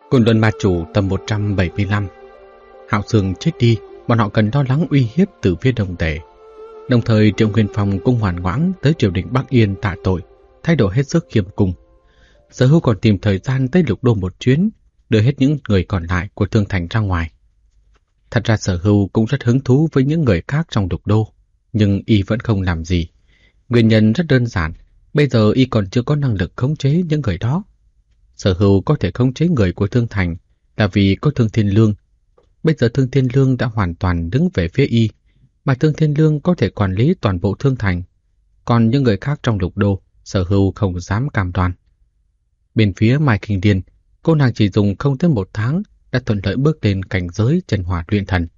Côn Luân Ma Chủ tầm 175. Hạo Sương chết đi, bọn họ cần lo lắng uy hiếp từ phía Đông Tề. Đồng thời Triệu Nguyên Phong cũng hoàn ngoãn tới triều đình Bắc Yên tạ tội, thái độ hết sức khiêm cung. Sở Hưu còn tìm thời gian tới Lục Đô một chuyến, đưa hết những người còn lại của Thương Thành ra ngoài. Thật ra Sở Hưu cũng rất hứng thú với những người khác trong Lục Đô, nhưng y vẫn không làm gì. Nguyên nhân rất đơn giản, bây giờ y còn chưa có năng lực khống chế những người đó. Sở Hưu có thể khống chế người của Thương Thành là vì có Thương Thiên Lương. Bây giờ Thương Thiên Lương đã hoàn toàn đứng về phía y, mà Thương Thiên Lương có thể quản lý toàn bộ Thương Thành. Còn những người khác trong Lục Đô, Sở Hưu không dám cam đoan. Bên phía Mai Kinh Điên, cô nàng chỉ dùng không tới 1 tháng đã thuận lợi bước lên cảnh giới chân hỏa luyện thần.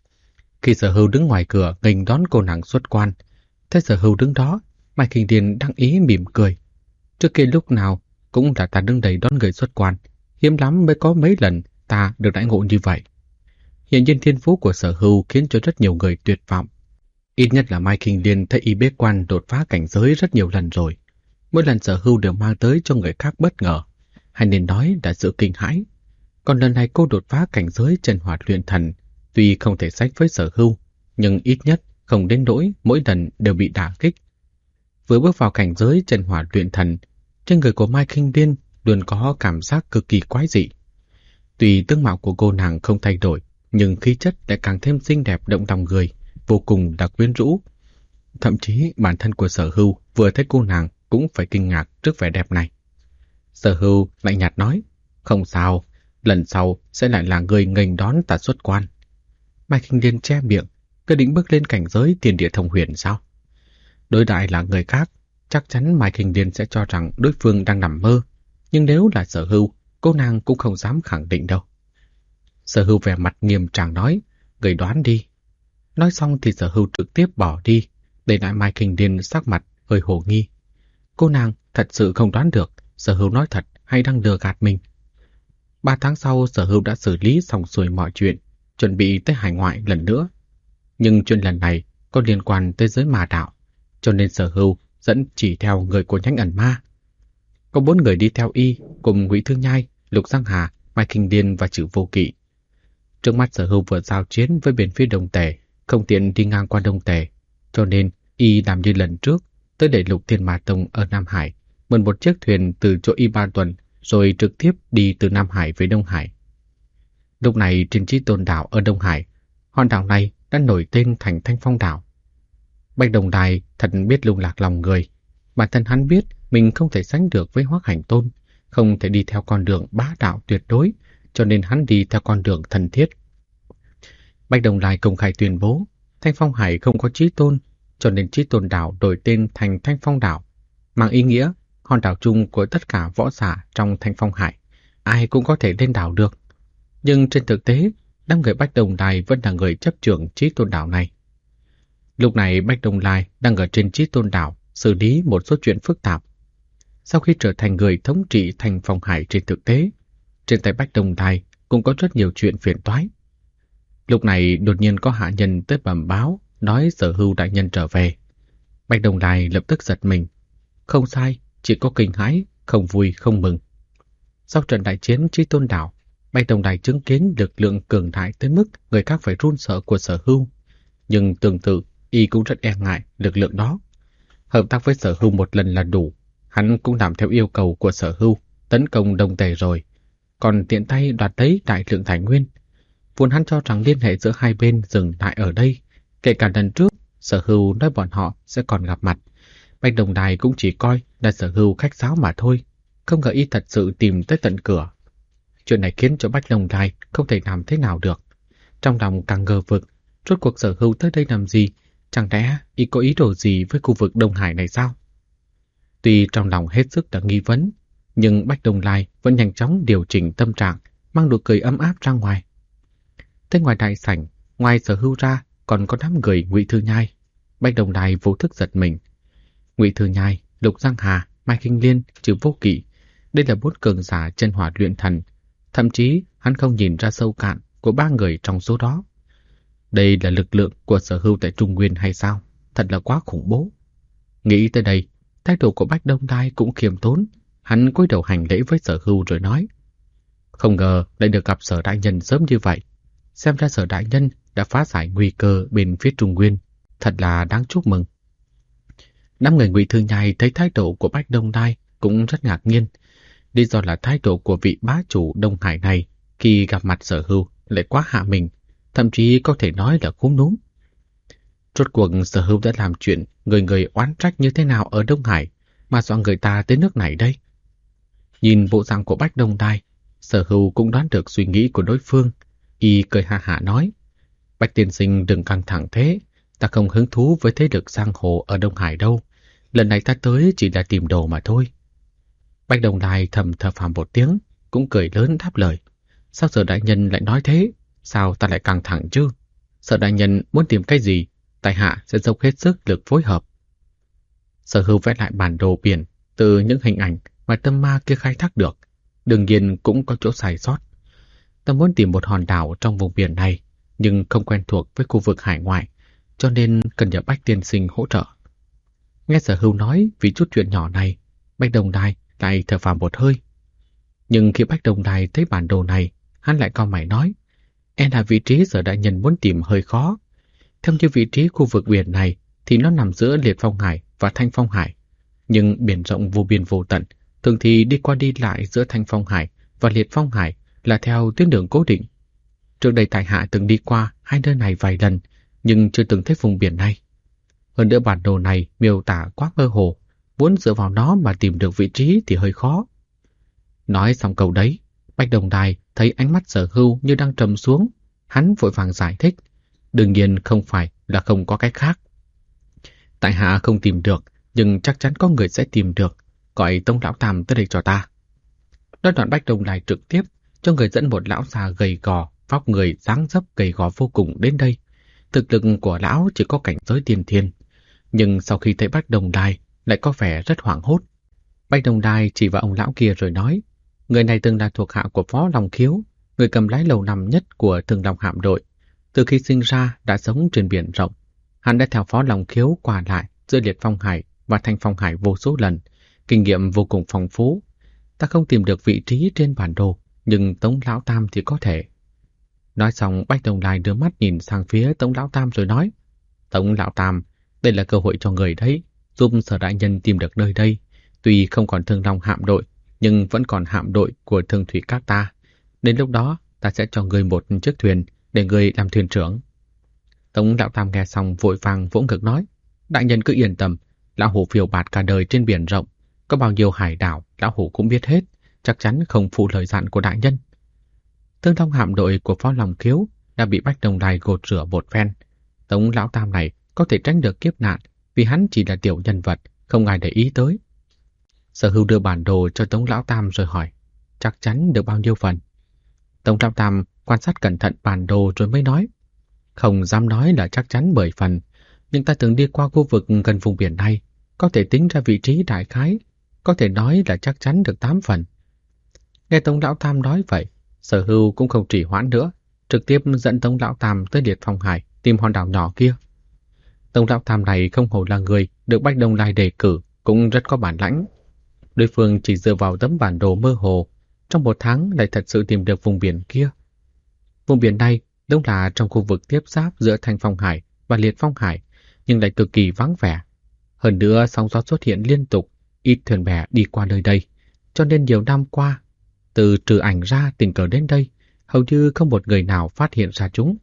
Khi Sở Hưu đứng ngoài cửa nghênh đón cô nàng xuất quan, thấy Sở Hưu đứng đó, Mai Kinh Điên đắc ý mỉm cười. Trước kia lúc nào cũng là ta đứng đầy đón người xuất quan, hiếm lắm mới có mấy lần ta được đãi ngộ như vậy. Hiện nhiên thiên phú của Sở Hưu khiến cho rất nhiều người tuyệt vọng. Ít nhất là Mai Kinh Điên thấy y bế quan đột phá cảnh giới rất nhiều lần rồi. Mỗi lần Sở Hưu đều mang tới cho người khác bất ngờ, hay nên nói là sự kinh hãi. Còn lần này cô đột phá cảnh giới chân hỏa luyện thần, tuy không thể sánh với Sở Hưu, nhưng ít nhất không đến nỗi mỗi lần đều bị đả kích. Vừa bước vào cảnh giới chân hỏa luyện thần, trên người của Mai Kinh Điên luôn có cảm giác cực kỳ quái dị. Tuy tướng mạo của cô nàng không thay đổi, nhưng khí chất lại càng thêm xinh đẹp động lòng người, vô cùng là quyến rũ. Thậm chí bản thân của Sở Hưu vừa thấy cô nàng cũng phải kinh ngạc trước vẻ đẹp này. Sở Hưu lạnh nhạt nói, không sao, lần sau sẽ lại là người nghênh đón ta xuất quan. Mai Kinh Điên che miệng, cứ định bước lên cảnh giới tiền địa thông huyền sao? Đối đại là người khác, chắc chắn Mai Kinh Điên sẽ cho rằng đối phương đang nằm mơ. Nhưng nếu là Sở Hưu, cô nàng cũng không dám khẳng định đâu. Sở Hưu vẻ mặt nghiêm trang nói, người đoán đi. Nói xong thì Sở Hưu trực tiếp bỏ đi, để lại Mai Kinh Điên sắc mặt hơi hồ nghi. Cô nàng thật sự không đoán được Sở Hưu nói thật hay đang lừa gạt mình. 3 tháng sau, Sở Hưu đã xử lý xong xuôi mọi chuyện, chuẩn bị tới hải ngoại lần nữa. Nhưng chuyện lần này có liên quan tới giới ma đạo, cho nên Sở Hưu dẫn chỉ theo người của Nhánh Ẩn Ma. Có 4 người đi theo y, cùng Ngụy Thương Nhai, Lục Giang Hà, Mai Kinh Điên và Trử Vô Kỵ. Trước mắt Sở Hưu vừa giao chiến với bên phía Đông Tề, không tiện đi ngang qua Đông Tề, cho nên y làm như lần trước, tới để Lục Thiên Ma Tông ở Nam Hải, mượn một chiếc thuyền từ chỗ y Ba Tuần, rồi trực tiếp đi từ Nam Hải về Đông Hải. Lúc này trên Chí Tôn đảo ở Đông Hải, hòn đảo này đã nổi tên thành Thanh Phong đảo. Bạch Đồng Đài thật biết lung lạc lòng người. Bản thân hắn biết mình không thể sánh được với Hoắc Hành Tôn, không thể đi theo con đường bá đạo tuyệt đối, cho nên hắn đi theo con đường thân thiết. Bạch Đồng Đài công khai tuyên bố Thanh Phong Hải không có Chí Tôn, cho nên Chí Tôn đảo đổi tên thành Thanh Phong đảo, mang ý nghĩa hòn đảo chung của tất cả võ giả trong Thanh Phong Hải, ai cũng có thể lên đảo được. Nhưng trên thực tế, đám người Bạch Đồng Đài vẫn là người chấp trưởng Chí Tôn đảo này. Lúc này Bạch Đồng Đài đang ở trên Chí Tôn đảo xử lý một số chuyện phức tạp. Sau khi trở thành người thống trị Thanh Phong Hải trên thực tế, trên tay Bạch Đồng Đài cũng có rất nhiều chuyện phiền toái. Lúc này đột nhiên có hạ nhân tới bẩm báo nói Sở Hưu đại nhân trở về. Bạch Đồng Đài lập tức giật mình. Không sai, chỉ có kinh hãi, không vui không mừng. Sau trận đại chiến Chí Tôn đảo, Bạch Đồng Đài chứng kiến lực lượng cường đại tới mức người khác phải run sợ của Sở Hưu. Nhưng tương tự, y cũng rất e ngại lực lượng đó. Hợp tác với Sở Hưu một lần là đủ. Hắn cũng làm theo yêu cầu của Sở Hưu, tấn công Đông Tề rồi. Còn tiện tay đoạt lấy đại lượng tài nguyên. Vốn hắn cho rằng liên hệ giữa hai bên dừng lại ở đây. Kể cả lần trước, Sở Hưu nói bọn họ sẽ còn gặp mặt. Bạch Đồng Đài cũng chỉ coi là Sở Hưu khách sáo mà thôi. Không ngờ y thật sự tìm tới tận cửa. Chuyện này khiến cho Bạch Đồng Đài không thể làm thế nào được. Trong lòng càng ngờ vực, rốt cuộc Sở Hưu tới đây làm gì? Chẳng lẽ y có ý đồ gì với khu vực Đông Hải này sao? Tuy trong lòng hết sức là nghi vấn, nhưng Bạch Đồng Đài vẫn nhanh chóng điều chỉnh tâm trạng, mang nụ cười ấm áp ra ngoài. Tới ngoài đại sảnh, ngoài Sở Hưu ra còn có đám người Ngụy Thư Nhai. Bạch Đồng Đài vô thức giật mình. Ngụy Thư Nhai, Lục Giang Hà, Mai Kinh Liên, Trử Vô Kỵ, đây là 4 cường giả chân hỏa luyện thần. Thậm chí hắn không nhìn ra sâu cạn của 3 người trong số đó. Đây là lực lượng của Sở Hưu tại Trung Nguyên hay sao? Thật là quá khủng bố. Nghĩ tới đây, thái độ của Bạch Đồng Đài cũng khiêm tốn. Hắn cúi đầu hành lễ với Sở Hưu rồi nói: Không ngờ lại được gặp Sở đại nhân sớm như vậy. Xem ra Sở đại nhân đã phá giải nguy cơ bên phía Trung Nguyên, thật là đáng chúc mừng. Năm người Ngụy Thư Nhai thấy thái độ của Bách Đông Đai cũng rất ngạc nhiên. Lý do là thái độ của vị bá chủ Đông Hải này khi gặp mặt Sở Hưu lại quá hạ mình, thậm chí có thể nói là cúm núm. Rốt cuộc Sở Hưu đã làm chuyện người người oán trách như thế nào ở Đông Hải mà dọa người ta tới nước này đây? Nhìn bộ dạng của Bách Đông Đai, Sở Hưu cũng đoán được suy nghĩ của đối phương. Y cười ha hả nói, Bách tiên sinh đừng căng thẳng thế, ta không hứng thú với thế lực giang hồ ở Đông Hải đâu. Lần này ta tới chỉ là tìm đồ mà thôi. Bách Đông Đai thầm thở phào một tiếng, cũng cười lớn đáp lời. Sao Sở đại nhân lại nói thế? Sao ta lại căng thẳng chứ? Sở đại nhân muốn tìm cái gì? Tại hạ sẽ dốc hết sức lực phối hợp. Sở Hưu vẽ lại bản đồ biển từ những hình ảnh mà tâm ma kia khai thác được. Đương nhiên cũng có chỗ sai sót. Ta muốn tìm một hòn đảo trong vùng biển này, nhưng không quen thuộc với khu vực hải ngoại, cho nên cần nhờ Bách tiên sinh hỗ trợ. Nghe Sở Hưu nói vì chút chuyện nhỏ này, Bách Đông Đai lại thở phào một hơi. Nhưng khi Bách Đông Đai thấy bản đồ này, hắn lại cau mày nói, e là vị trí Sở đại nhân muốn tìm hơi khó. Theo như vị trí khu vực biển này thì nó nằm giữa Liệt Phong Hải và Thanh Phong Hải. Nhưng biển rộng vô biên vô tận, thường thì đi qua đi lại giữa Thanh Phong Hải và Liệt Phong Hải là theo tuyến đường cố định. Trước đây tại hạ từng đi qua hai nơi này vài lần, nhưng chưa từng thấy vùng biển này. Hơn nữa bản đồ này miêu tả quá mơ hồ, muốn dựa vào nó mà tìm được vị trí thì hơi khó. Nói xong câu đấy, Bách Đồng Đài thấy ánh mắt Sở Hưu như đang trầm xuống, hắn vội vàng giải thích. Đương nhiên không phải là không có cách khác. Tại hạ không tìm được, nhưng chắc chắn có người sẽ tìm được. Gọi Tông lão tam tới đây cho ta. Nói đoạn Bách Đồng Đài trực tiếp cho người dẫn một lão già gầy gò, vóc người dáng dấp gầy gò vô cùng đến đây. Thực lực của lão chỉ có cảnh giới tiên thiên, nhưng sau khi thấy Bách Đồng Đài lại có vẻ rất hoảng hốt. Bách Đồng Đài chỉ vào ông lão kia rồi nói, người này từng là thuộc hạ của Phó Long Khiếu, người cầm lái lâu năm nhất của Thường Long hạm đội. Từ khi sinh ra đã sống trên biển rộng, hắn đã theo Phó Long Khiếu qua lại giữa Liệt Phong Hải và Thanh Phong Hải vô số lần, kinh nghiệm vô cùng phong phú. Ta không tìm được vị trí trên bản đồ, nhưng Tống Lão Tam thì có thể. Nói xong, Bách Đồng Đài đưa mắt nhìn sang phía Tống Lão Tam rồi nói, Tống Lão Tam, đây là cơ hội cho người đấy, giúp Sở đại nhân tìm được nơi đây. Tuy không còn Thương Long hạm đội, nhưng vẫn còn hạm đội của Thương Thủy các ta. Đến lúc đó, ta sẽ cho người một chiếc thuyền để người làm thuyền trưởng. Tống Lão Tam nghe xong vội vàng vỗ ngực nói, đại nhân cứ yên tâm, lão hủ phiêu bạt cả đời trên biển rộng, có bao nhiêu hải đảo lão hủ cũng biết hết, chắc chắn không phụ lời dặn của đại nhân. Thương Long hạm đội của Phó Long Khiếu đã bị Bách Đồng Đài gột rửa một phen. Tống Lão Tam này có thể tránh được kiếp nạn vì hắn chỉ là tiểu nhân vật, không ai để ý tới. Sở Hưu đưa bản đồ cho Tống Lão Tam rồi hỏi, chắc chắn được bao nhiêu phần? Tống Lão Tam quan sát cẩn thận bản đồ rồi mới nói, không dám nói là chắc chắn 10 phần, nhưng ta từng đi qua khu vực gần vùng biển này, có thể tính ra vị trí đại khái, có thể nói là chắc chắn được 8 phần. Nghe Tống Lão Tam nói vậy, Sở Hưu cũng không trì hoãn nữa, trực tiếp dẫn Tống Lão Tam tới Liệt Phong Hải tìm hòn đảo nhỏ kia. Tống Lão Tam này không hổ là người được Bách Đông Lai đề cử, cũng rất có bản lãnh. Đối phương chỉ dựa vào tấm bản đồ mơ hồ, trong 1 tháng lại thật sự tìm được vùng biển kia. Vùng biển này đúng là trong khu vực tiếp giáp giữa Thanh Phong Hải và Liệt Phong Hải, nhưng lại cực kỳ vắng vẻ. Hơn nữa sóng gió xuất hiện liên tục, ít thuyền bè đi qua nơi đây, cho nên nhiều năm qua, từ trừ ảnh ra tình cờ đến đây, hầu như không một người nào phát hiện ra chúng.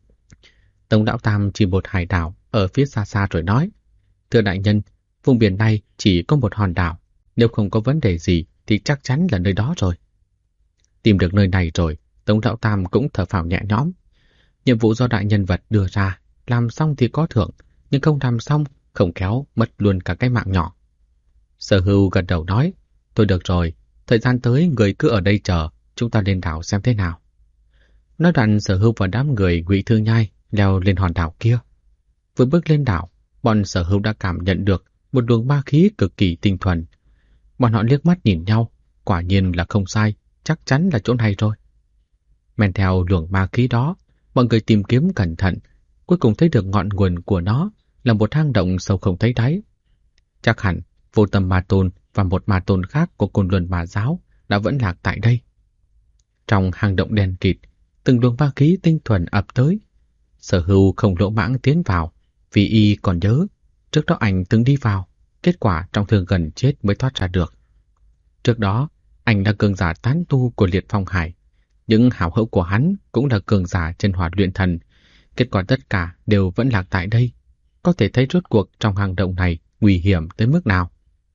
Tống Lão Tam chỉ một hải đảo ở phía xa xa rồi nói, thưa đại nhân, vùng biển này chỉ có một hòn đảo, nếu không có vấn đề gì thì chắc chắn là nơi đó rồi. Tìm được nơi này rồi, Tống Lão Tam cũng thở phào nhẹ nhõm. Nhiệm vụ do đại nhân vật đưa ra, làm xong thì có thưởng, nhưng không làm xong, không khéo mất luôn cả cái mạng nhỏ. Sở Hưu gật đầu nói, thôi được rồi, thời gian tới người cứ ở đây chờ, chúng ta lên đảo xem thế nào. Nói đoạn Sở Hưu và đám người Ngụy Thư Nhai leo lên hòn đảo kia. Vừa bước lên đảo, bọn Sở Hưu đã cảm nhận được một luồng ma khí cực kỳ tinh thuần. Bọn họ liếc mắt nhìn nhau, quả nhiên là không sai, chắc chắn là chỗ này rồi. Men theo luồng ma khí đó, mọi người tìm kiếm cẩn thận, cuối cùng thấy được ngọn nguồn của nó là một hang động sâu không thấy đáy. Chắc hẳn Vô Tâm Ma Tôn và một ma tôn khác của Côn Luân Ma Giáo đã vẫn lạc tại đây. Trong hang động đen kịt, từng luồng ma khí tinh thuần ập tới. Sở Hưu không lỗ mãng tiến vào, vì y còn nhớ, trước đó anh từng đi vào, kết quả trọng thương gần chết mới thoát ra được. Trước đó, anh là cường giả tán tu của Liệt Phong Hải, những hảo hữu của hắn cũng là cường giả chân hỏa luyện thần, kết quả tất cả đều vẫn lạc tại đây. Có thể thấy rốt cuộc trong hang động này nguy hiểm tới mức nào.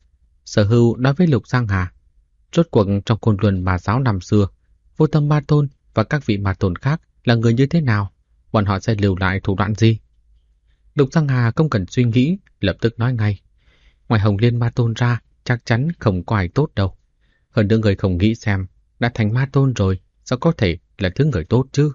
Sở Hưu nói với Lục Giang Hà, rốt cuộc trong Côn Luân Ma giáo năm xưa, Vô Tâm Ma Tôn và các vị ma tôn khác là người như thế nào? Bọn họ sẽ lưu lại thủ đoạn gì? Lục Giang Hà không cần suy nghĩ, lập tức nói ngay. Ngoài Hồng Liên Ma Tôn ra, chắc chắn không có ai tốt đâu. Hơn nữa người không nghĩ xem, đã thành ma tôn rồi, sao có thể là thứ người tốt chứ?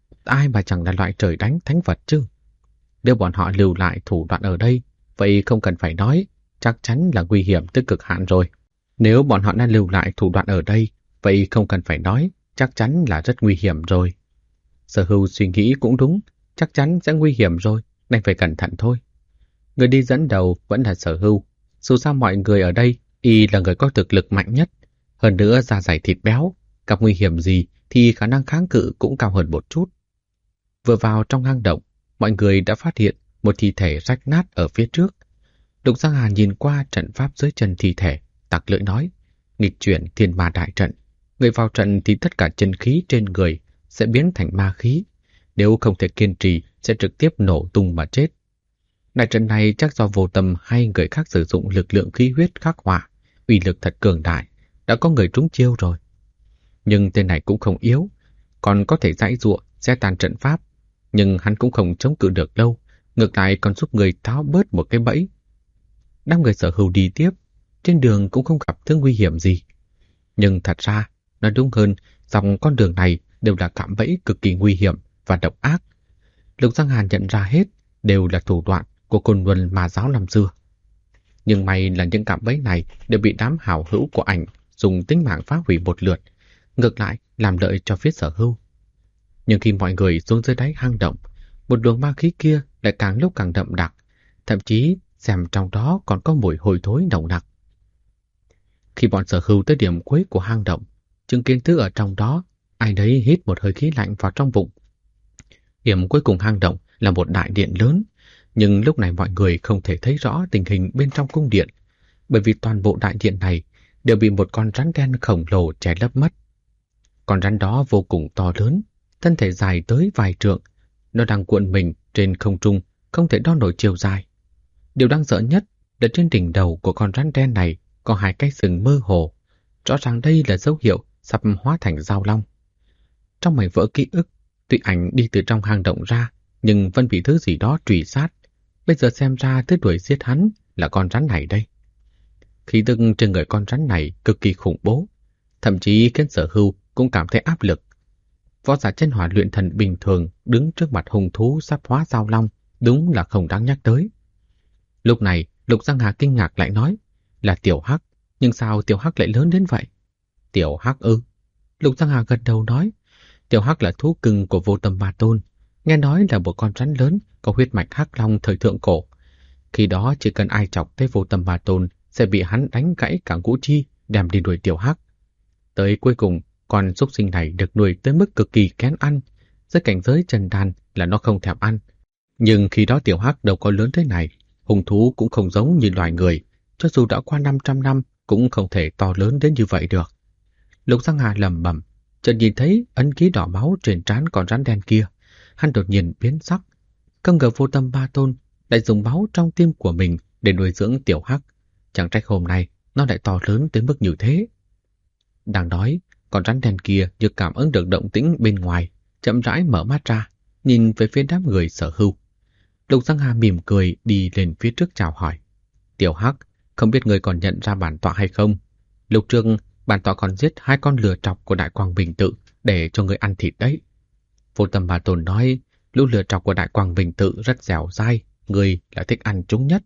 Ai mà chẳng là loại trời đánh thánh vật chứ? Nếu bọn họ lưu lại thủ đoạn ở đây, vậy không cần phải nói, chắc chắn là nguy hiểm tới cực hạn rồi. Nếu bọn họ đã lưu lại thủ đoạn ở đây, vậy không cần phải nói, chắc chắn là rất nguy hiểm rồi. Sở Hưu suy nghĩ cũng đúng, chắc chắn sẽ nguy hiểm rồi, nên phải cẩn thận thôi. Người đi dẫn đầu vẫn là Sở Hưu. Dù sao mọi người ở đây, y là người có thực lực mạnh nhất. Hơn nữa da dày thịt béo, gặp nguy hiểm gì thì khả năng kháng cự cũng cao hơn một chút. Vừa vào trong hang động, mọi người đã phát hiện một thi thể rách nát ở phía trước. Lục Giang Hà nhìn qua trận pháp dưới chân thi thể, tặc lưỡi nói, nghịch chuyển thiên ma đại trận. Người vào trận thì tất cả chân khí trên người sẽ biến thành ma khí. Nếu không thể kiên trì, sẽ trực tiếp nổ tung mà chết. Đại trận này chắc do Vô Tâm hay người khác sử dụng lực lượng khí huyết khắc họa, uy lực thật cường đại, đã có người trúng chiêu rồi. Nhưng tên này cũng không yếu, còn có thể giãy giụa, xé tan trận pháp. Nhưng hắn cũng không chống cự được lâu, ngược lại còn giúp người tháo bớt một cái bẫy. Đám người Sở Hưu đi tiếp, trên đường cũng không gặp thứ nguy hiểm gì. Nhưng thật ra, nói đúng hơn, dọc con đường này đều là cạm bẫy cực kỳ nguy hiểm và độc ác. Lục Giang Hàn nhận ra hết đều là thủ đoạn của Côn Luân Ma giáo năm xưa. Nhưng may là những cạm bẫy này đều bị đám hảo hữu của ảnh dùng tính mạng phá hủy một lượt, ngược lại làm lợi cho phía Sở Hưu. Nhưng khi mọi người xuống dưới đáy hang động, một luồng ma khí kia lại càng lúc càng đậm đặc, thậm chí xem trong đó còn có mùi hôi thối nồng nặc. Khi bọn Sở Hưu tới điểm cuối của hang động, chứng kiến thứ ở trong đó, ai đấy hít một hơi khí lạnh vào trong bụng. Điểm cuối cùng hang động là một đại điện lớn, nhưng lúc này mọi người không thể thấy rõ tình hình bên trong cung điện, bởi vì toàn bộ đại điện này đều bị một con rắn đen khổng lồ che lấp mất. Con rắn đó vô cùng to lớn, thân thể dài tới vài trượng, nó đang cuộn mình trên không trung, không thể đo nổi chiều dài. Điều đáng sợ nhất là trên đỉnh đầu của con rắn đen này có hai cái sừng mơ hồ, rõ ràng đây là dấu hiệu sắp hóa thành giao long. Trong mảnh vỡ ký ức, tuy ảnh đi từ trong hang động ra, nhưng vẫn bị thứ gì đó truy sát. Bây giờ xem ra thứ đuổi giết hắn là con rắn này đây. Khí tức trên người con rắn này cực kỳ khủng bố, thậm chí khiến Sở Hưu cũng cảm thấy áp lực. Võ giả chân hỏa luyện thần bình thường đứng trước mặt hung thú sắp hóa giao long, đúng là không đáng nhắc tới. Lúc này, Lục Giang Hà kinh ngạc lại nói, là Tiểu Hắc, nhưng sao Tiểu Hắc lại lớn đến vậy? Tiểu Hắc ư? Lục Giang Hà gật đầu nói, Tiểu Hắc là thú cưng của Vô Tâm Ma Tôn, nghe nói là một con rắn lớn có huyết mạch hắc long thời thượng cổ. Khi đó chỉ cần ai chọc tới Vô Tâm Ma Tôn sẽ bị hắn đánh gãy cả ngũ chi, đem đi đuổi Tiểu Hắc. Tới cuối cùng, con súc sinh này được nuôi tới mức cực kỳ kén ăn, dưới cảnh giới trần đan là nó không thèm ăn. Nhưng khi đó Tiểu Hắc đâu có lớn thế này, hung thú cũng không giống như loài người, cho dù đã qua 500 năm cũng không thể to lớn đến như vậy được. Lục Giang Hà lẩm bẩm, chợt nhìn thấy ấn ký đỏ máu trên trán con rắn đen kia, hắn đột nhiên biến sắc. Không ngờ Vô Tâm Ma Tôn lại dùng máu trong tim của mình để nuôi dưỡng Tiểu Hắc, chẳng trách hôm nay nó lại to lớn tới mức như thế. Đang nói, con rắn đen kia như cảm ứng được động tĩnh bên ngoài, chậm rãi mở mắt ra, nhìn về phía đám người Sở Hưu. Lục Giang Hà mỉm cười đi lên phía trước chào hỏi. Tiểu Hắc, không biết người còn nhận ra bản tọa hay không? Lúc trước, bản tọa còn giết 2 con lừa trọc của Đại Quang Bình Tự để cho người ăn thịt đấy. Vô Tâm Ma Tôn nói, lũ lừa trọc của Đại Quang Bình Tự rất dẻo dai, người là thích ăn chúng nhất.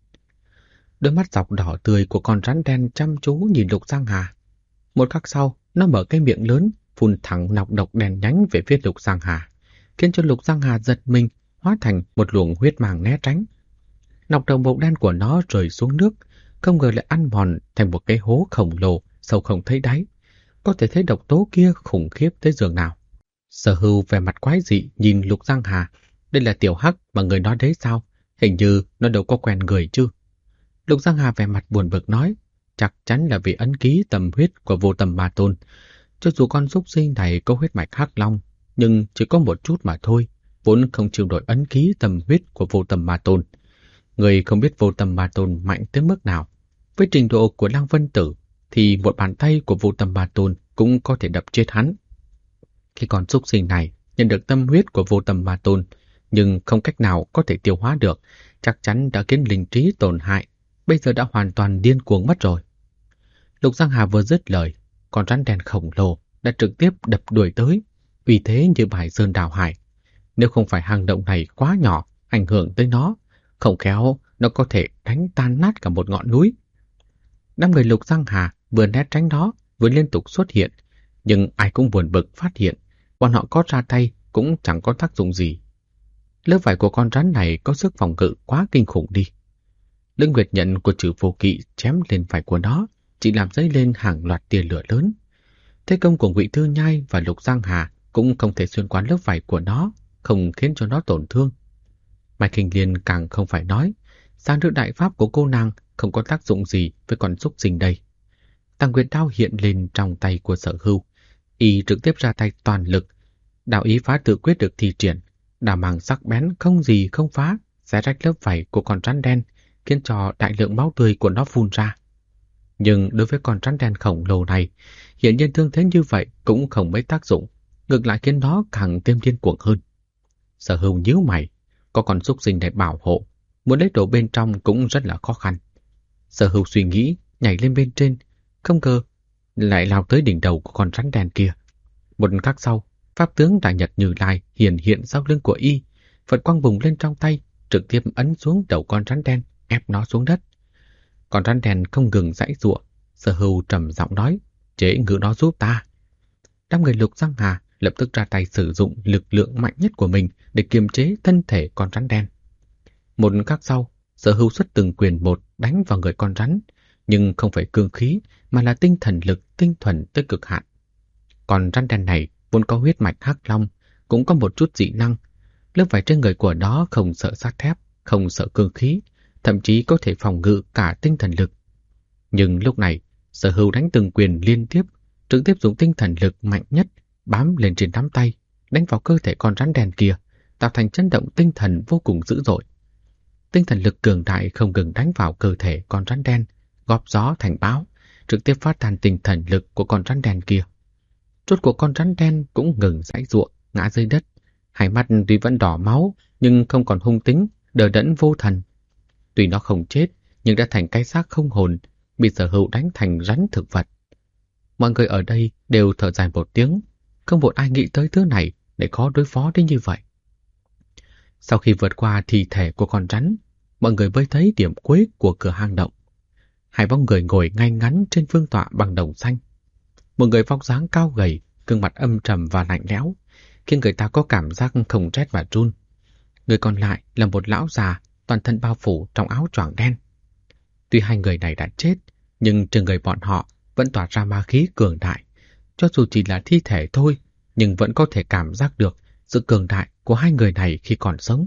Đôi mắt dọc đỏ tươi của con rắn đen chăm chú nhìn Lục Giang Hà. Một khắc sau, nó mở cái miệng lớn, phun thẳng nọc độc đen nhánh về phía Lục Giang Hà, khiến cho Lục Giang Hà giật mình, hóa thành một luồng huyết mang né tránh. Nọc độc màu đen của nó rơi xuống nước, không ngờ lại ăn mòn thành một cái hố khổng lồ, sâu không thấy đáy. có thể thấy độc tố kia khủng khiếp tới giường nào. Sở Hưu vẻ mặt quái dị nhìn Lục Giang Hà. Đây là tiểu hắc mà người nói đấy sao? Hình như nó đâu có quen người chứ. Lục Giang Hà vẻ mặt buồn bực nói, chắc chắn là vì ấn ký tầm huyết của Vô Tâm Ma Tôn. Cho dù con súc sinh này có huyết mạch hắc long, nhưng chỉ có một chút mà thôi, vốn không chịu nổi ấn ký tầm huyết của Vô Tâm Ma Tôn. Người không biết Vô Tâm Ma Tôn mạnh tới mức nào. Với trình độ của Lăng Vân Tử, thì một bàn tay của Vô Tâm Ma Tôn cũng có thể đập chết hắn. Khi con súc sinh này nhận được tâm huyết của Vô Tâm Ma Tôn, nhưng không cách nào có thể tiêu hóa được, chắc chắn đã khiến linh trí tổn hại, bây giờ đã hoàn toàn điên cuồng mất rồi. Lục Giang Hà vừa dứt lời, con rắn đen khổng lồ đã trực tiếp đập đuổi tới, vì thế như bài sơn đảo hải. Nếu không phải hang động này quá nhỏ, ảnh hưởng tới nó, không khéo nó có thể đánh tan nát cả một ngọn núi. Đám người Lục Giang Hà vừa né tránh nó, vừa liên tục xuất hiện, nhưng ai cũng buồn bực phát hiện, bọn họ có ra tay cũng chẳng có tác dụng gì. Lớp vải của con rắn này có sức phòng ngự quá kinh khủng đi. Lưng nguyệt nhận của Trử Vô Kỵ chém lên vải của nó, chỉ làm dấy lên hàng loạt tia lửa lớn. Thế công của Ngụy Thư Nhai và Lục Giang Hà cũng không thể xuyên qua lớp vải của nó, không khiến cho nó tổn thương. Mai Kinh Liên càng không phải nói, sang nữ đại pháp của cô nàng không có tác dụng gì với con súc sinh đây. Tàng Nguyệt đao hiện lên trong tay của Sở Hưu, y trực tiếp ra tay toàn lực. Đạo ý phá tự quyết được thi triển, đao mang sắc bén không gì không phá, xé rách lớp vảy của con rắn đen, khiến cho đại lượng máu tươi của nó phun ra. Nhưng đối với con rắn đen khổng lồ này, hiện nhiên thương thế như vậy cũng không mấy tác dụng, ngược lại khiến nó càng thêm điên cuồng hơn. Sở Hưu nhíu mày, có con súc sinh để bảo hộ, muốn lấy đồ bên trong cũng rất là khó khăn. Sở Hưu suy nghĩ, nhảy lên bên trên, không ngờ lại lao tới đỉnh đầu của con rắn đen kia. Một khắc sau, pháp tướng Đại Nhật Như Lai hiện sau lưng của y, Phật quang bùng lên trong tay, trực tiếp ấn xuống đầu con rắn đen, ép nó xuống đất. Con rắn đen không ngừng giãy giụa, Sở Hưu trầm giọng nói, chế ngự nó giúp ta. Đám người Lục Giang Hà lập tức ra tay sử dụng lực lượng mạnh nhất của mình để kiềm chế thân thể con rắn đen. Một khắc sau, Sở Hưu xuất từng quyền một đánh vào người con rắn, nhưng không phải cương khí mà là tinh thần lực tinh thuần tới cực hạn. Con rắn đen này vốn có huyết mạch hắc long, cũng có một chút dị năng. Lớp vải trên người của nó không sợ sắt thép, không sợ cương khí, thậm chí có thể phòng ngự cả tinh thần lực. Nhưng lúc này, Sở Hưu đánh từng quyền liên tiếp, trực tiếp dùng tinh thần lực mạnh nhất bám lên trên nắm tay, đánh vào cơ thể con rắn đen kia, tạo thành chấn động tinh thần vô cùng dữ dội. Tinh thần lực cường đại không ngừng đánh vào cơ thể con rắn đen, góp gió thành bão, trực tiếp phát tan tinh thần lực của con rắn đen kia. Rốt cuộc con rắn đen cũng ngừng giãy giụa, ngã dưới đất. Hai mắt tuy vẫn đỏ máu, nhưng không còn hung tính, đờ đẫn vô thần. Tuy nó không chết, nhưng đã thành cái xác không hồn, bị Sở Hưu đánh thành rắn thực vật. Mọi người ở đây đều thở dài một tiếng, không một ai nghĩ tới thứ này để khó đối phó đến như vậy. Sau khi vượt qua thi thể của con rắn, mọi người mới thấy điểm cuối của cửa hang động. Hai bóng người ngồi ngay ngắn trên vương tọa bằng đồng xanh. Một người vóc dáng cao gầy, gương mặt âm trầm và lạnh lẽo, khiến người ta có cảm giác không rét và run. Người còn lại là một lão già, toàn thân bao phủ trong áo choàng đen. Tuy hai người này đã chết, nhưng trên người bọn họ vẫn tỏa ra ma khí cường đại. Cho dù chỉ là thi thể thôi, nhưng vẫn có thể cảm giác được sự cường đại của hai người này khi còn sống.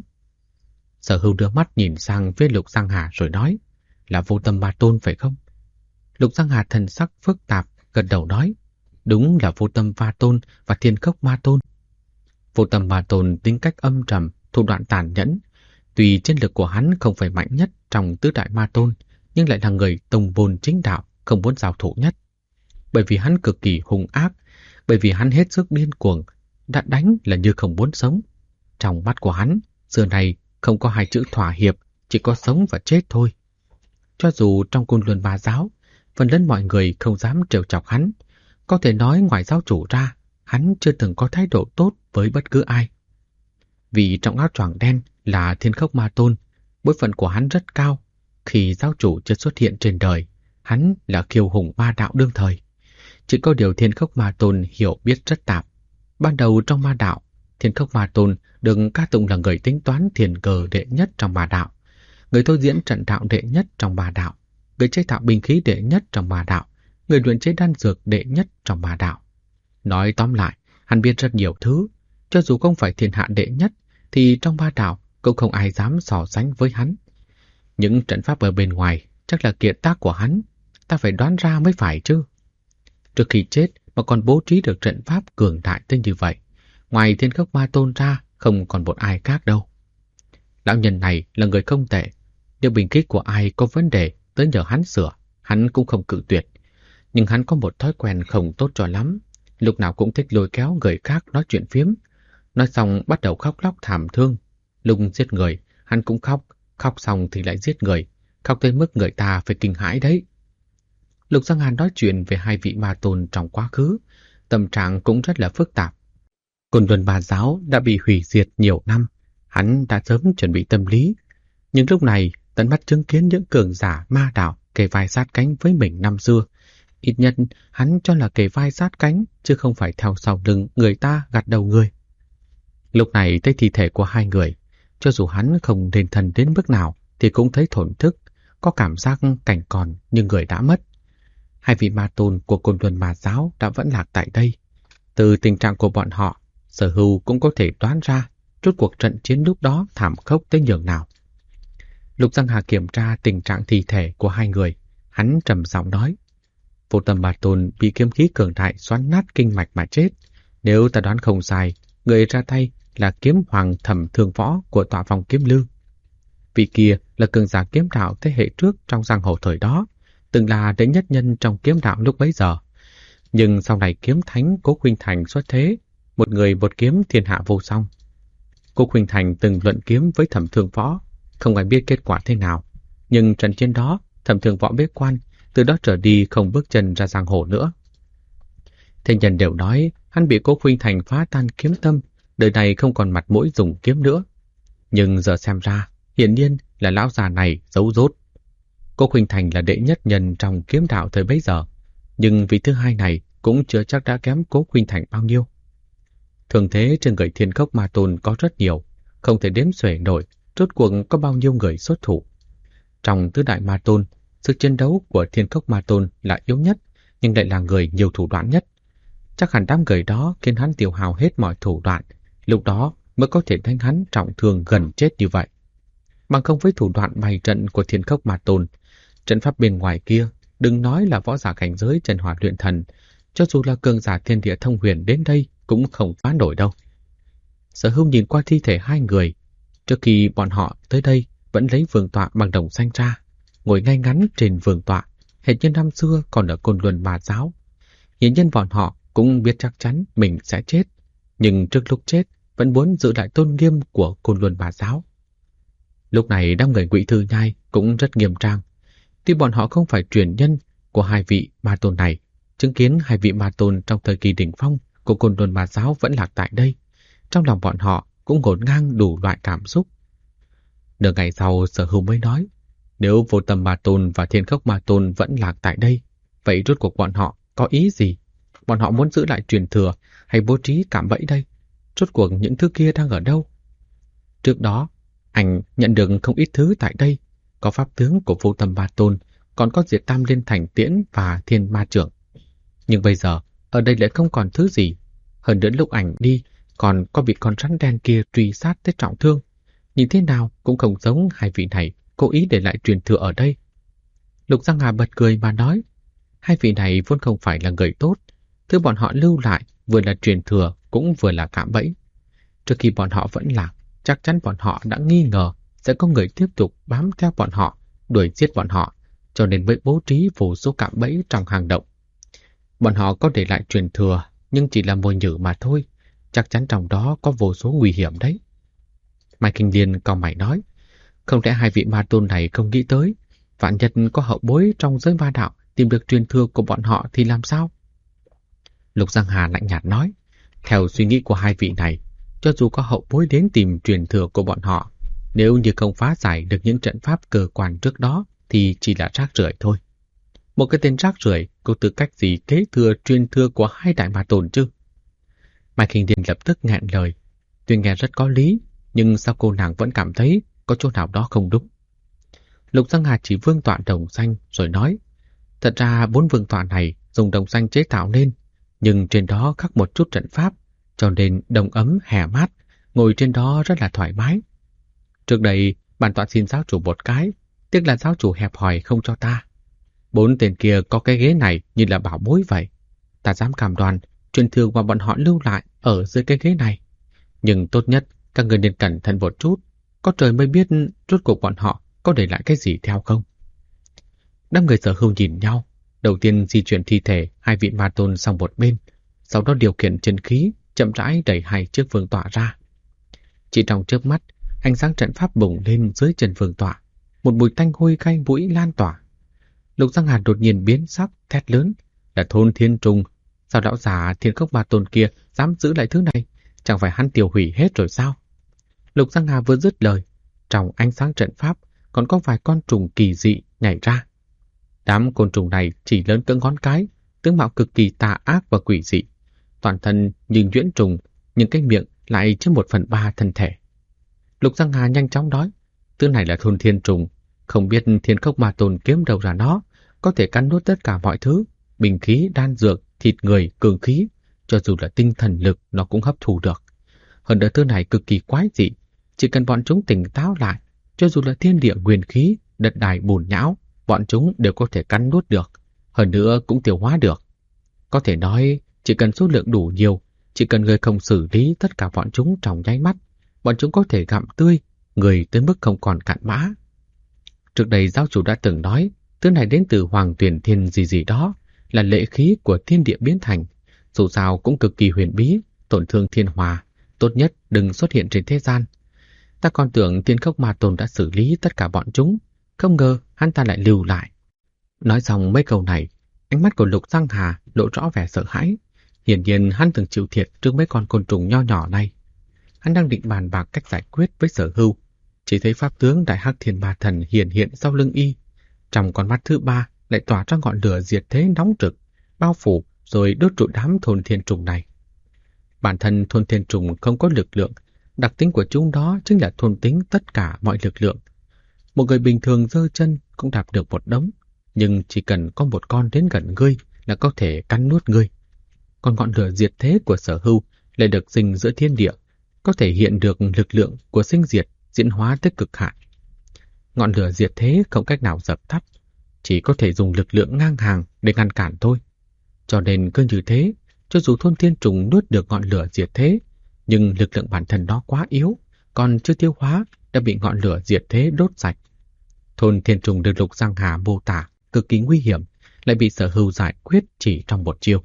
Sở Hưu đưa mắt nhìn sang phía Lục Giang Hà rồi nói, là Vô Tâm Ma Tôn phải không? Lục Giang Hà thần sắc phức tạp, gật đầu nói, đúng là Vô Tâm Ma Tôn và Thiên Khốc Ma Tôn. Vô Tâm Ma Tôn tính cách âm trầm, thủ đoạn tàn nhẫn. Tuy chiến lực của hắn không phải mạnh nhất trong tứ đại ma tôn, nhưng lại là người tông bồn chính đạo, không muốn giao thủ nhất. Bởi vì hắn cực kỳ hung ác, bởi vì hắn hết sức điên cuồng, đã đánh là như không muốn sống. Trong mắt của hắn, xưa này không có hai chữ thỏa hiệp, chỉ có sống và chết thôi. Cho dù trong Côn Luân Ma giáo, phần lớn mọi người không dám trêu chọc hắn, có thể nói ngoài giáo chủ ra, hắn chưa từng có thái độ tốt với bất cứ ai. Vì trong áo choàng đen là Thiên Khốc Ma Tôn, bối phận của hắn rất cao. Khi giáo chủ chưa xuất hiện trên đời, hắn là kiêu hùng ma đạo đương thời. Chỉ có điều Thiên Khốc Ma Tôn hiểu biết rất tạp. Ban đầu trong ma đạo, Thiên Khốc Ma Tôn được ca tụng là người tính toán thiền cờ đệ nhất trong ma đạo, người thôi diễn trận đạo đệ nhất trong ma đạo, người chế tạo binh khí đệ nhất trong ma đạo, người luyện chế đan dược đệ nhất trong ma đạo. Nói tóm lại, hắn biết rất nhiều thứ, cho dù không phải thiên hạ đệ nhất thì trong ma đạo cũng không ai dám so sánh với hắn. Những trận pháp ở bên ngoài chắc là kiệt tác của hắn, ta phải đoán ra mới phải chứ. Trước khi chết mà còn bố trí được trận pháp cường đại tới như vậy, ngoài Thiên Khốc Ma Tôn ra không còn một ai khác đâu. Lão nhân này là người không tệ, nếu bình khí của ai có vấn đề tới nhờ hắn sửa, hắn cũng không cự tuyệt. Nhưng hắn có một thói quen không tốt cho lắm, lúc nào cũng thích lôi kéo người khác nói chuyện phiếm. Nói xong bắt đầu khóc lóc thảm thương. Lúc giết người, hắn cũng khóc, khóc xong thì lại giết người, khóc tới mức người ta phải kinh hãi đấy. Lục Giang Hàn nói chuyện về hai vị ma tôn trong quá khứ, tâm trạng cũng rất là phức tạp. Côn Luân Ma Giáo đã bị hủy diệt nhiều năm, hắn đã sớm chuẩn bị tâm lý. Nhưng lúc này, tận mắt chứng kiến những cường giả ma đạo kề vai sát cánh với mình năm xưa. Ít nhất, hắn cho là kề vai sát cánh, chứ không phải theo sau lưng người ta gạt đầu người. Lúc này thấy thi thể của hai người, cho dù hắn không đền thần đến mức nào, thì cũng thấy thổn thức, có cảm giác cảnh còn nhưng người đã mất. Hai vị ma tôn của Côn Luân Ma Giáo đã vẫn lạc tại đây. Từ tình trạng của bọn họ, Sở Hưu cũng có thể đoán ra rốt cuộc trận chiến lúc đó thảm khốc tới nhường nào. Lục Giang Hà kiểm tra tình trạng thi thể của hai người, hắn trầm giọng nói: Vô Tâm Ma Tôn bị kiếm khí cường đại xoắn nát kinh mạch mà chết. Nếu ta đoán không sai, người ra tay là kiếm hoàng Thẩm Thương Võ của Tọa Phong Kiếm Lư. Vị kia là cường giả kiếm đạo thế hệ trước trong giang hồ thời đó, từng là đệ nhất nhân trong kiếm đạo lúc bấy giờ. Nhưng sau này kiếm thánh Cố Khuynh Thành xuất thế, một người một kiếm thiên hạ vô song. Cố Khuynh Thành từng luận kiếm với Thẩm Thương Võ, không ai biết kết quả thế nào. Nhưng trận chiến đó, Thẩm Thương Võ bế quan, từ đó trở đi không bước chân ra giang hồ nữa. Thế nhân đều nói hắn bị Cố Khuynh Thành phá tan kiếm tâm, đời này không còn mặt mũi dùng kiếm nữa. Nhưng giờ xem ra, hiển nhiên là lão già này giấu dốt. Cố Khuynh Thành là đệ nhất nhân trong kiếm đạo thời bấy giờ, nhưng vị thứ hai này cũng chưa chắc đã kém Cố Khuynh Thành bao nhiêu. Thường thế trên người Thiên Khốc Ma Tôn có rất nhiều, không thể đếm xuể nổi rốt cuộc có bao nhiêu người xuất thủ. Trong tứ đại ma tôn, sức chiến đấu của Thiên Khốc Ma Tôn là yếu nhất, nhưng lại là người nhiều thủ đoạn nhất. Chắc hẳn đám người đó khiến hắn tiêu hao hết mọi thủ đoạn, lúc đó mới có thể đánh hắn trọng thương gần chết như vậy. Bằng không với thủ đoạn bày trận của Thiên Khốc Ma Tôn, trận pháp bên ngoài kia, đừng nói là võ giả cảnh giới Chân Hỏa luyện thần, cho dù là cường giả thiên địa thông huyền đến đây cũng không phá nổi đâu. Sở Hưu nhìn qua thi thể hai người, trước khi bọn họ tới đây vẫn lấy vương tọa bằng đồng xanh ra, ngồi ngay ngắn trên vương tọa, hệt như năm xưa còn ở Côn Luân Ma Giáo. Hiển nhiên bọn họ cũng biết chắc chắn mình sẽ chết, nhưng trước lúc chết vẫn muốn giữ lại tôn nghiêm của Côn Luân Ma Giáo. Lúc này đám người Ngụy Thư Nhai cũng rất nghiêm trang. Tuy bọn họ không phải truyền nhân của hai vị ma tôn này, chứng kiến hai vị ma tôn trong thời kỳ đỉnh phong của Côn Luân Ma Giáo vẫn lạc tại đây, trong lòng bọn họ cũng ngổn ngang đủ loại cảm xúc. Nửa ngày sau, Sở Hưu mới nói: nếu Vô Tâm Ma Tôn và Thiên Khốc Ma Tôn vẫn lạc tại đây, vậy rốt cuộc bọn họ có ý gì? Bọn họ muốn giữ lại truyền thừa hay bố trí cạm bẫy đây? Rốt cuộc những thứ kia đang ở đâu? Trước đó, anh nhận được không ít thứ tại đây, có pháp tướng của Vô Tâm Ma Tôn, còn có Diệt Tam Liên Thành Tiễn và Thiên Ma Trưởng. Nhưng bây giờ, ở đây lại không còn thứ gì. Hơn nữa lúc ảnh đi, còn có bị con rắn đen kia truy sát tới trọng thương. Nhìn thế nào cũng không giống hai vị này cố ý để lại truyền thừa ở đây. Lục Giang Hà bật cười mà nói: hai vị này vốn không phải là người tốt, thứ bọn họ lưu lại vừa là truyền thừa cũng vừa là cạm bẫy. Trước khi bọn họ vẫn lạc, chắc chắn bọn họ đã nghi ngờ sẽ có người tiếp tục bám theo bọn họ, đuổi giết bọn họ, cho nên mới bố trí vô số cạm bẫy trong hang động. Bọn họ có để lại truyền thừa, nhưng chỉ là mồi nhử mà thôi, chắc chắn trong đó có vô số nguy hiểm đấy. Mai Kinh Liên cau mày nói: không lẽ hai vị ma tôn này không nghĩ tới vạn nhất có hậu bối trong giới ma đạo tìm được truyền thừa của bọn họ thì làm sao? Lục Giang Hà lạnh nhạt nói: theo suy nghĩ của hai vị này, cho dù có hậu bối đến tìm truyền thừa của bọn họ, nếu như không phá giải được những trận pháp cơ quan trước đó thì chỉ là rác rưởi thôi. Một cái tên rác rưởi có tư cách gì kế thừa truyền thừa của hai đại ma tôn chứ? Mai Kinh Điền lập tức nghẹn lời. Tuy nghe rất có lý, nhưng sao cô nàng vẫn cảm thấy có chỗ nào đó không đúng? Lục Giang Hà chỉ vương tọa đồng xanh rồi nói: Thật ra 4 vương tọa này dùng đồng xanh chế tạo nên, nhưng trên đó khắc một chút trận pháp, cho nên đồng ấm hè mát, ngồi trên đó rất là thoải mái. Trước đây, bản tọa xin giáo chủ một cái, tiếc là giáo chủ hẹp hòi không cho ta. 4 tên kia có cái ghế này như là bảo bối vậy. Ta dám cam đoan, truyền thừa mà bọn họ lưu lại ở dưới cái ghế này. Nhưng tốt nhất, các người nên cẩn thận một chút, có trời mới biết rốt cuộc bọn họ có để lại cái gì theo không. Đám người Sở Hưu nhìn nhau, đầu tiên di chuyển thi thể 2 vị ma tôn sang một bên, sau đó điều khiển chân khí, chậm rãi đẩy 2 chiếc vương tọa ra. Chỉ trong chớp mắt, ánh sáng trận pháp bùng lên dưới chân vương tọa, một mùi tanh hôi gai mũi lan tỏa. Lục Giang Hà đột nhiên biến sắc, thét lớn, là Thôn Thiên Trùng. Sao lão già Thiên Khốc Ma Tôn kia dám giữ lại thứ này? Chẳng phải hắn tiêu hủy hết rồi sao? Lục Giang Hà vừa dứt lời, trong ánh sáng trận pháp còn có vài con trùng kỳ dị nhảy ra. Đám côn trùng này chỉ lớn cỡ ngón cái, tướng mạo cực kỳ tà ác và quỷ dị. Toàn thân như nhuyễn trùng, nhưng cái miệng lại chiếm 1/3 thân thể. Lục Giang Hà nhanh chóng nói, thứ này là Thôn Thiên Trùng, không biết Thiên Khốc Ma Tôn kiếm đâu ra nó, có thể cắn nuốt tất cả mọi thứ, bình khí, đan dược, thịt người, cường khí, cho dù là tinh thần lực nó cũng hấp thụ được. Hơn nữa thứ này cực kỳ quái dị, chỉ cần bọn chúng tỉnh táo lại, cho dù là thiên địa nguyên khí, đất đai bùn nhão, bọn chúng đều có thể cắn nuốt được, hơn nữa cũng tiêu hóa được. Có thể nói, chỉ cần số lượng đủ nhiều, chỉ cần người không xử lý tất cả bọn chúng trong nháy mắt, bọn chúng có thể gặm tươi, người tới mức không còn cặn bã. Trước đây giáo chủ đã từng nói, thứ này đến từ Hoàng Tuyển Thiên gì đó, là lệ khí của thiên địa biến thành, dù sao cũng cực kỳ huyền bí, tổn thương thiên hòa, tốt nhất đừng xuất hiện trên thế gian. Ta còn tưởng Thiên Khốc Ma Tôn đã xử lý tất cả bọn chúng, không ngờ hắn ta lại lưu lại. Nói xong mấy câu này, ánh mắt của Lục Giang Hà lộ rõ vẻ sợ hãi. Hiển nhiên hắn từng chịu thiệt trước mấy con côn trùng nho nhỏ này. Hắn đang định bàn bạc cách giải quyết với Sở Hưu, chỉ thấy pháp tướng Đại Hắc Thiên Ma Thần hiện sau lưng y. Trong con mắt thứ ba lại tỏa ra ngọn lửa diệt thế nóng rực, bao phủ rồi đốt trụi đám Thôn Thiên Trùng này. Bản thân Thôn Thiên Trùng không có lực lượng, đặc tính của chúng đó chính là thôn tính tất cả mọi lực lượng. Một người bình thường giơ chân cũng đạp được một đống, nhưng chỉ cần có một con đến gần ngươi là có thể cắn nuốt ngươi. Còn ngọn lửa diệt thế của Sở Hưu lại được sinh giữa thiên địa, có thể hiện được lực lượng của sinh diệt diễn hóa tới cực hạn. Ngọn lửa diệt thế không cách nào dập tắt, chỉ có thể dùng lực lượng ngang hàng để ngăn cản thôi. Cho nên cứ như thế, cho dù Thôn Thiên Trùng nuốt được ngọn lửa diệt thế, nhưng lực lượng bản thân nó quá yếu, còn chưa tiêu hóa đã bị ngọn lửa diệt thế đốt sạch. Thôn Thiên Trùng được Lục Giang Hà mô tả cực kỳ nguy hiểm, lại bị Sở Hưu giải quyết chỉ trong một chiêu.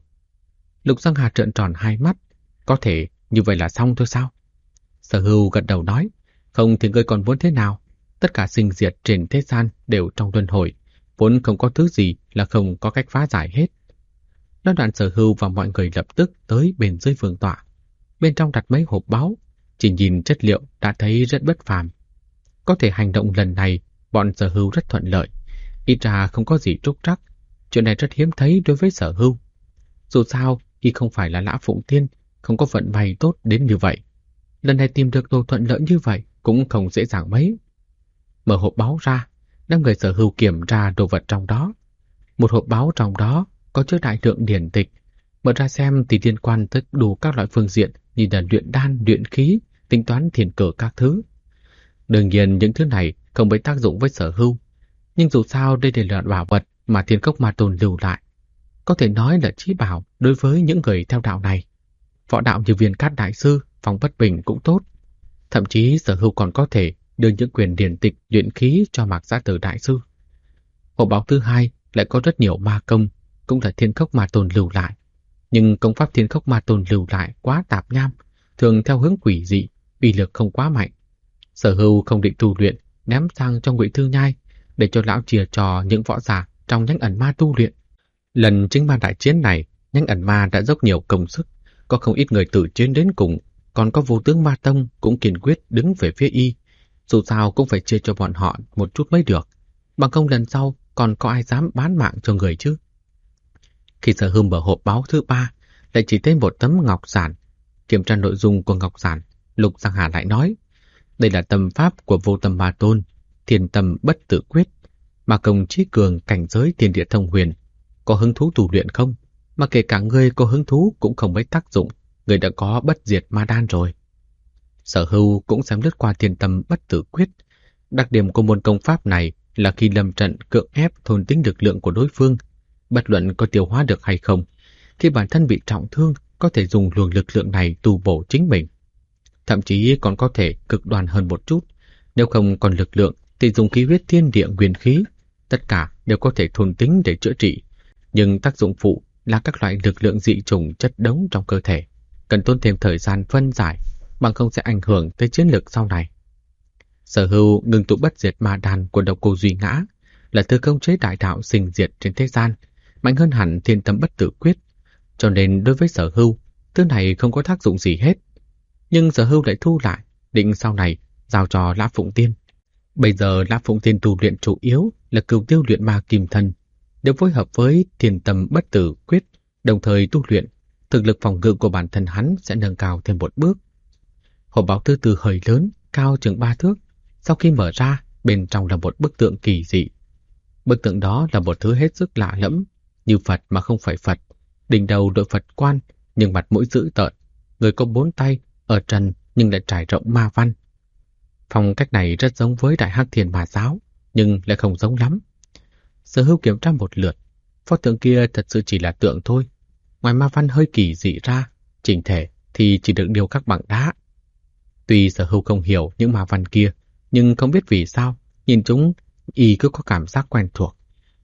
Lục Giang Hà trợn tròn hai mắt, có thể như vậy là xong thôi sao? Sở Hưu gật đầu nói, không thì ngươi còn muốn thế nào? Tất cả sinh diệt trên thế gian đều trong luân hồi, vốn không có thứ gì là không có cách phá giải hết. Nói đoạn Sở Hưu và mọi người lập tức tới bên dưới vương tọa. Bên trong đặt mấy hộp báu, chỉ nhìn chất liệu đã thấy rất bất phàm. Có thể hành động lần này, bọn Sở Hưu rất thuận lợi, ít ra không có gì trúc trắc. Chuyện này rất hiếm thấy đối với Sở Hưu. Dù sao, y không phải là Lã Phụng Tiên, không có vận may tốt đến như vậy. Lần này tìm được đồ thuận lợi như vậy cũng không dễ dàng mấy. Mở hộp báu ra, đám người Sở Hưu kiểm tra đồ vật trong đó. Một hộp báu trong đó có chứa đại lượng điển tịch. Mở ra xem thì liên quan tới đủ các loại phương diện như là luyện đan, luyện khí, tính toán thiền cử các thứ. Đương nhiên những thứ này không mấy tác dụng với Sở Hưu, nhưng dù sao đây đều là bảo vật mà Thiên Khốc Ma Tôn lưu lại, có thể nói là chí bảo đối với những người theo đạo này. Võ đạo như Viên Cát Đại Sư, Phong Bất Bình cũng tốt. Thậm chí Sở Hưu còn có thể đưa những quyền điển tịch luyện khí cho Mạc Gia Tử Đại Sư. Hộp báu thứ hai lại có rất nhiều ma công, cũng là Thiên Khốc Ma Tôn lưu lại. Nhưng công pháp Thiên Khốc Ma Tôn lưu lại quá tạp nham, thường theo hướng quỷ dị, uy lực không quá mạnh. Sở Hưu không định tu luyện, ném sang cho Ngụy Thư Nhai, để cho lão chia trò những võ giả trong nhánh ẩn ma tu luyện. Lần chính ma đại chiến này, nhánh ẩn ma đã dốc nhiều công sức, có không ít người tử chiến đến cùng, còn có Vô Tướng Ma Tông cũng kiên quyết đứng về phía y. Dù sao cũng phải chia cho bọn họ một chút mới được, bằng không lần sau còn có ai dám bán mạng cho người chứ. Khi Sở Hưu mở hộp báu thứ ba, lại chỉ thấy một tấm ngọc giản. Kiểm tra nội dung của ngọc giản, Lục Giang Hà lại nói, đây là tâm pháp của Vô Tâm Ma Tôn, Thiên Tâm Bất Tử Quyết, mà công trí cường cảnh giới thiên địa thông huyền, có hứng thú tu luyện không? Mà kể cả ngươi có hứng thú cũng không mấy tác dụng, ngươi đã có bất diệt ma đan rồi. Sở Hưu cũng xem lướt qua Thiên Tâm Bất Tử Quyết. Đặc điểm của môn công pháp này là khi lâm trận cưỡng ép thôn tính lực lượng của đối phương, bất luận có tiêu hóa được hay không, khi bản thân bị trọng thương có thể dùng luồng lực lượng này tu bổ chính mình. Thậm chí còn có thể cực đoan hơn một chút, nếu không còn lực lượng thì dùng khí huyết thiên địa nguyên khí, tất cả đều có thể thôn tính để chữa trị, nhưng tác dụng phụ là các loại lực lượng dị chủng chất đống trong cơ thể, cần tốn thêm thời gian phân giải, bằng không sẽ ảnh hưởng tới chiến lược sau này. Sở Hưu ngừng tụ bất diệt ma đan của Độc Cô Duy Ngã là thứ khống chế đại đạo sinh diệt trên thế gian, mạnh hơn hẳn Thiên Tâm Bất Tử Quyết, cho nên đối với Sở Hưu, thứ này không có tác dụng gì hết. Nhưng Sở Hưu lại thu lại, định sau này giao cho Lã Phụng Tiên. Bây giờ Lã Phụng Tiên tu luyện chủ yếu là Cửu Tiêu Luyện Ma Kim Thân, đều phối hợp với Thiên Tâm Bất Tử Quyết, đồng thời tu luyện, thực lực phòng ngự của bản thân hắn sẽ nâng cao thêm một bước. Hộp báo thứ tư hơi lớn, cao chừng 3 thước. Sau khi mở ra, bên trong là một bức tượng kỳ dị. Bức tượng đó là một thứ hết sức lạ lẫm, như Phật mà không phải Phật, đỉnh đầu đội Phật quan, nhưng mặt mũi dữ tợn, người có 4 tay, ở trần nhưng lại trải rộng ma văn. Phong cách này rất giống với Đại Hắc Thiên Ma Giáo, nhưng lại không giống lắm. Sở Hưu kiểm tra một lượt, pho tượng kia thật sự chỉ là tượng thôi. Ngoài ma văn hơi kỳ dị ra, chỉnh thể thì chỉ được điêu khắc bằng đá. Tuy Sở Hưu không hiểu những ma văn kia, nhưng không biết vì sao, nhìn chúng, y cứ có cảm giác quen thuộc.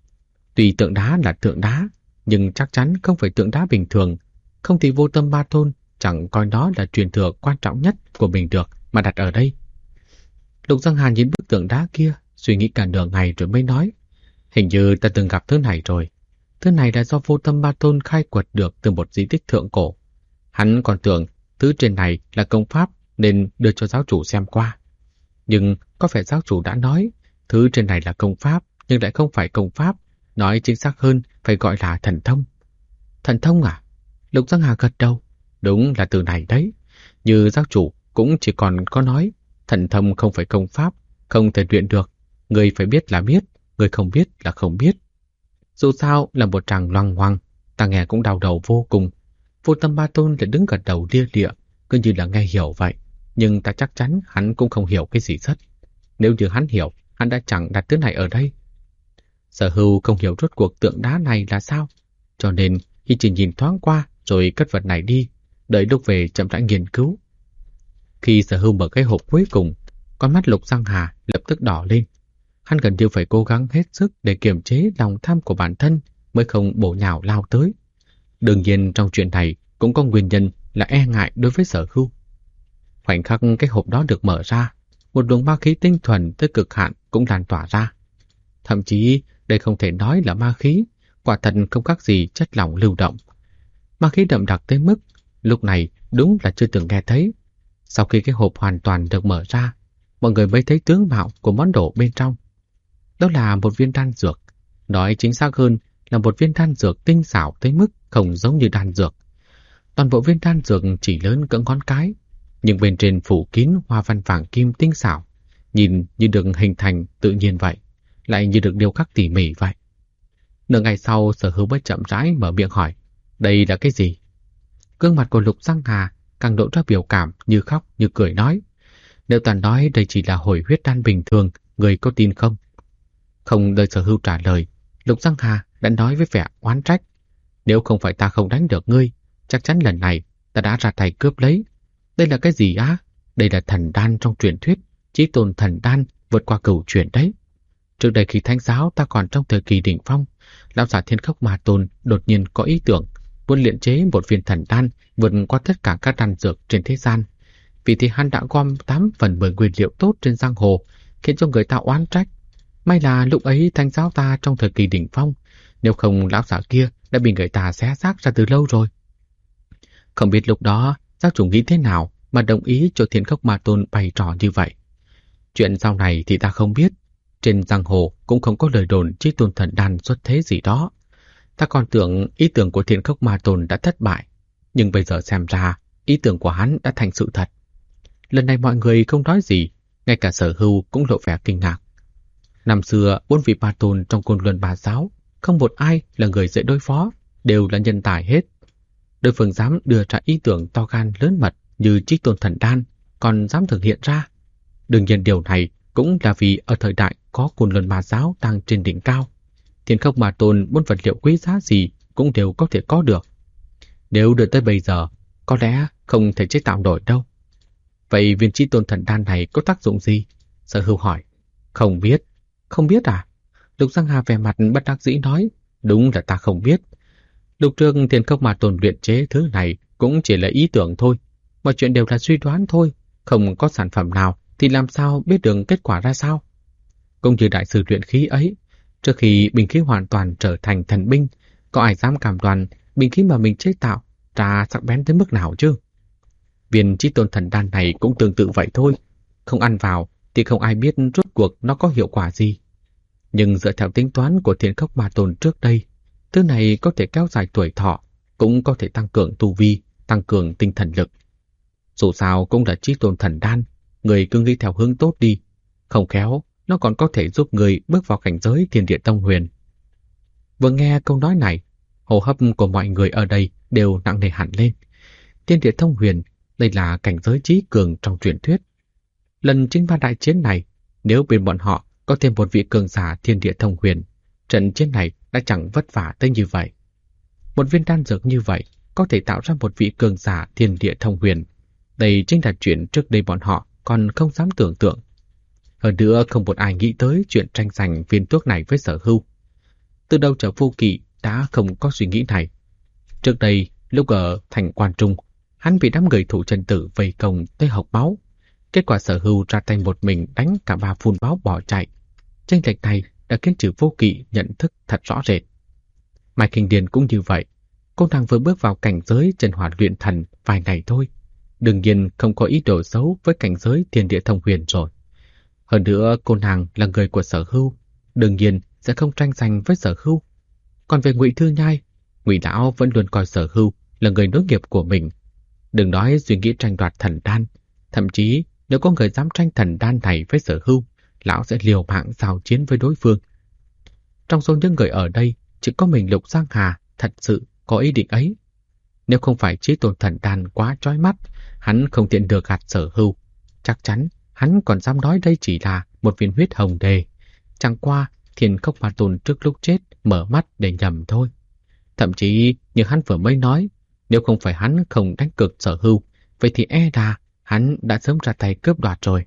Tuy tượng đá là tượng đá, nhưng chắc chắn không phải tượng đá bình thường, không thì Vô Tâm Ba Tôn chẳng coi đó là truyền thừa quan trọng nhất của mình được mà đặt ở đây. Lục Giang Hàn nhìn bức tượng đá kia, suy nghĩ cả nửa ngày rồi mới nói, hình như ta từng gặp thứ này rồi. Thứ này là do Vô Tâm Ba Tôn khai quật được từ một di tích thượng cổ. Hắn còn tưởng thứ trên này là công pháp nên đưa cho giáo chủ xem qua. Nhưng có vẻ giáo chủ đã nói, thứ trên này là công pháp nhưng lại không phải công pháp, nói chính xác hơn phải gọi là thần thông. Thần thông à? Lục Giang Hà gật đầu. Đúng là từ này đấy. Như giáo chủ cũng chỉ còn có nói, thần thông không phải công pháp, không thể luyện được. Người phải biết là biết, người không biết là không biết. Dù sao là một tràng loằng ngoằng, ta nghe cũng đau đầu vô cùng. Vô Tâm Ba Tôn lại đứng gật đầu lia lịa, cứ như là nghe hiểu vậy. Nhưng ta chắc chắn hắn cũng không hiểu cái gì rất. Nếu như hắn hiểu, hắn đã chẳng đặt thứ này ở đây. Sở Hưu không hiểu rốt cuộc tượng đá này là sao, cho nên y chỉ nhìn thoáng qua rồi cất vật này đi, đợi lúc về chậm rãi nghiên cứu. Khi Sở Hưu mở cái hộp cuối cùng, con mắt Lục Giang Hà lập tức đỏ lên. Hắn gần như phải cố gắng hết sức để kiềm chế lòng tham của bản thân mới không bổ nhào lao tới. Đương nhiên trong chuyện này cũng có nguyên nhân là e ngại đối với Sở Hưu. Khoảnh khắc cái hộp đó được mở ra, một luồng ma khí tinh thuần tới cực hạn cũng lan tỏa ra. Thậm chí đây không thể nói là ma khí, quả thật không khác gì chất lỏng lưu động. Ma khí đậm đặc tới mức lúc này đúng là chưa từng nghe thấy. Sau khi cái hộp hoàn toàn được mở ra, mọi người mới thấy tướng mạo của món đồ bên trong. Đó là một viên đan dược, nói chính xác hơn là một viên đan dược tinh xảo tới mức không giống như đan dược. Toàn bộ viên đan dược chỉ lớn cỡ ngón cái, nhưng bên trên phủ kín hoa văn vàng kim tinh xảo, nhìn như được hình thành tự nhiên vậy, lại như được điêu khắc tỉ mỉ vậy. Nửa ngày sau, Sở Hưu mới chậm rãi mở miệng hỏi, đây là cái gì? Gương mặt của Lục Giang Hà càng lộ ra biểu cảm như khóc như cười nói, nếu ta nói đây chỉ là hồi huyết đan bình thường, người có tin không? Không đợi Sở Hưu trả lời, Lục Giang Hà đã nói với vẻ oán trách, nếu không phải ta không đánh được ngươi, chắc chắn lần này ta đã ra tay cướp lấy. Đây là cái gì á? Đây là thần đan trong truyền thuyết, chí tôn thần đan vượt qua cửu truyền đấy. Trước đây khi thánh giáo ta còn trong thời kỳ đỉnh phong, lão giả Thiên Khốc Ma Tôn đột nhiên có ý tưởng muốn luyện chế một viên thần đan vượt qua tất cả các đan dược trên thế gian. Vì thì hắn đã gom 8 phần 10 nguyên liệu tốt trên giang hồ, khiến cho người ta oán trách. May là lúc ấy thánh giáo ta trong thời kỳ đỉnh phong, nếu không lão giả kia đã bị người ta xé xác ra từ lâu rồi. Không biết lúc đó giáo chủ nghĩ thế nào mà đồng ý cho Thiên Khốc Ma Tôn bày trò như vậy. Chuyện sau này thì ta không biết. Trên giang hồ cũng không có lời đồn chí tôn thần đan xuất thế gì đó. Ta còn tưởng ý tưởng của Thiên Khốc Ma Tôn đã thất bại, nhưng bây giờ xem ra ý tưởng của hắn đã thành sự thật. Lần này mọi người không nói gì, ngay cả Sở Hưu cũng lộ vẻ kinh ngạc. Năm xưa 4 vị Ma Tôn trong Côn Luân Ba Giáo không một ai là người dễ đối phó, đều là nhân tài hết. Đối phương dám đưa ra ý tưởng to gan lớn mật như Chí Tôn Thần Đan, còn dám thực hiện ra. Đương nhiên điều này cũng là vì ở thời đại có Côn Luân Ma Giáo đang trên đỉnh cao. Thiên Không Ma Tôn muốn vật liệu quý giá gì cũng đều có thể có được. Nếu đưa tới bây giờ, có lẽ không thể chế tạo nổi đâu. Vậy viên Chí Tôn Thần Đan này có tác dụng gì? Sở Hưu hỏi. Không biết. Không biết à? Lục Giang Hà vẻ mặt bất đắc dĩ nói. Đúng là ta không biết. Lúc trước Thiên Không Ma Tôn luyện chế thứ này cũng chỉ là ý tưởng thôi. Mọi chuyện đều là suy đoán thôi. Không có sản phẩm nào thì làm sao biết được kết quả ra sao? Cũng như đại sư luyện khí ấy, trước khi binh khí hoàn toàn trở thành thần binh, có ai dám cam đoan binh khí mà mình chế tạo ra sắc bén tới mức nào chứ? Viên Chí Tôn Thần Đan này cũng tương tự vậy thôi. Không ăn vào thì không ai biết rốt cuộc nó có hiệu quả gì. Nhưng dựa theo tính toán của Thiên Không Ma Tôn trước đây, thứ này có thể kéo dài tuổi thọ, cũng có thể tăng cường tu vi, tăng cường tinh thần lực. Dù sao cũng là Chí Tôn Thần Đan, người cứ nghĩ theo hướng tốt đi. Không khéo, nó còn có thể giúp người bước vào cảnh giới Thiên Địa Tông Huyền. Vừa nghe câu nói này, hô hấp của mọi người ở đây đều nặng nề hẳn lên. Thiên Địa Thông Huyền, đây là cảnh giới trí cường trong truyền thuyết. Lần chính ba đại chiến này, nếu bên bọn họ có thêm một vị cường giả Thiên Địa Thông Huyền, trận chiến này đã chẳng vất vả tới như vậy. Một viên đan dược như vậy có thể tạo ra một vị cường giả Thiên Địa Thông Huyền. Đây chính là chuyện trước đây bọn họ còn không dám tưởng tượng. Hơn nữa không một ai nghĩ tới chuyện tranh giành viên thuốc này với Sở Hưu. Từ đầu trở Vô Kỵ đã không có suy nghĩ này. Trước đây, lúc ở thành Quan Trung, hắn bị đám người thủ chân tử vây công tới hộc máu. Kết quả Sở Hưu ra tay một mình đánh cả ba phun báo bỏ chạy. Chênh lệch này đã khiến trừ Vô Kỵ nhận thức thật rõ rệt. Mai Kinh Điền cũng như vậy. Cô nàng vừa bước vào cảnh giới Chân Hỏa luyện thần vài ngày thôi. Đương nhiên không có ý đồ xấu với cảnh giới Thiên Địa Thông Huyền rồi. Hơn nữa cô nàng là người của Sở Hưu, đương nhiên sẽ không tranh giành với Sở Hưu. Còn về Ngụy Thư Nhai, Ngụy lão vẫn luôn coi Sở Hưu là người nối nghiệp của mình. Đừng nói suy nghĩ tranh đoạt thần đan, thậm chí nếu có người dám tranh thần đan này với Sở Hưu, lão sẽ liều mạng giao chiến với đối phương. Trong số những người ở đây, chỉ có mình Lục Giang Hà thật sự có ý định ấy. Nếu không phải Chí Tôn Thần Đan quá chói mắt, hắn không tiện được gạt Sở Hưu. Chắc chắn hắn còn dám nói đây chỉ là một viên huyết hồng đề. Chẳng qua Thiên Không Ma Tôn trước lúc chết mở mắt để nhầm thôi. Thậm chí như hắn vừa mới nói, nếu không phải hắn không đánh cược Sở Hưu, vậy thì e là hắn đã sớm ra tay cướp đoạt rồi.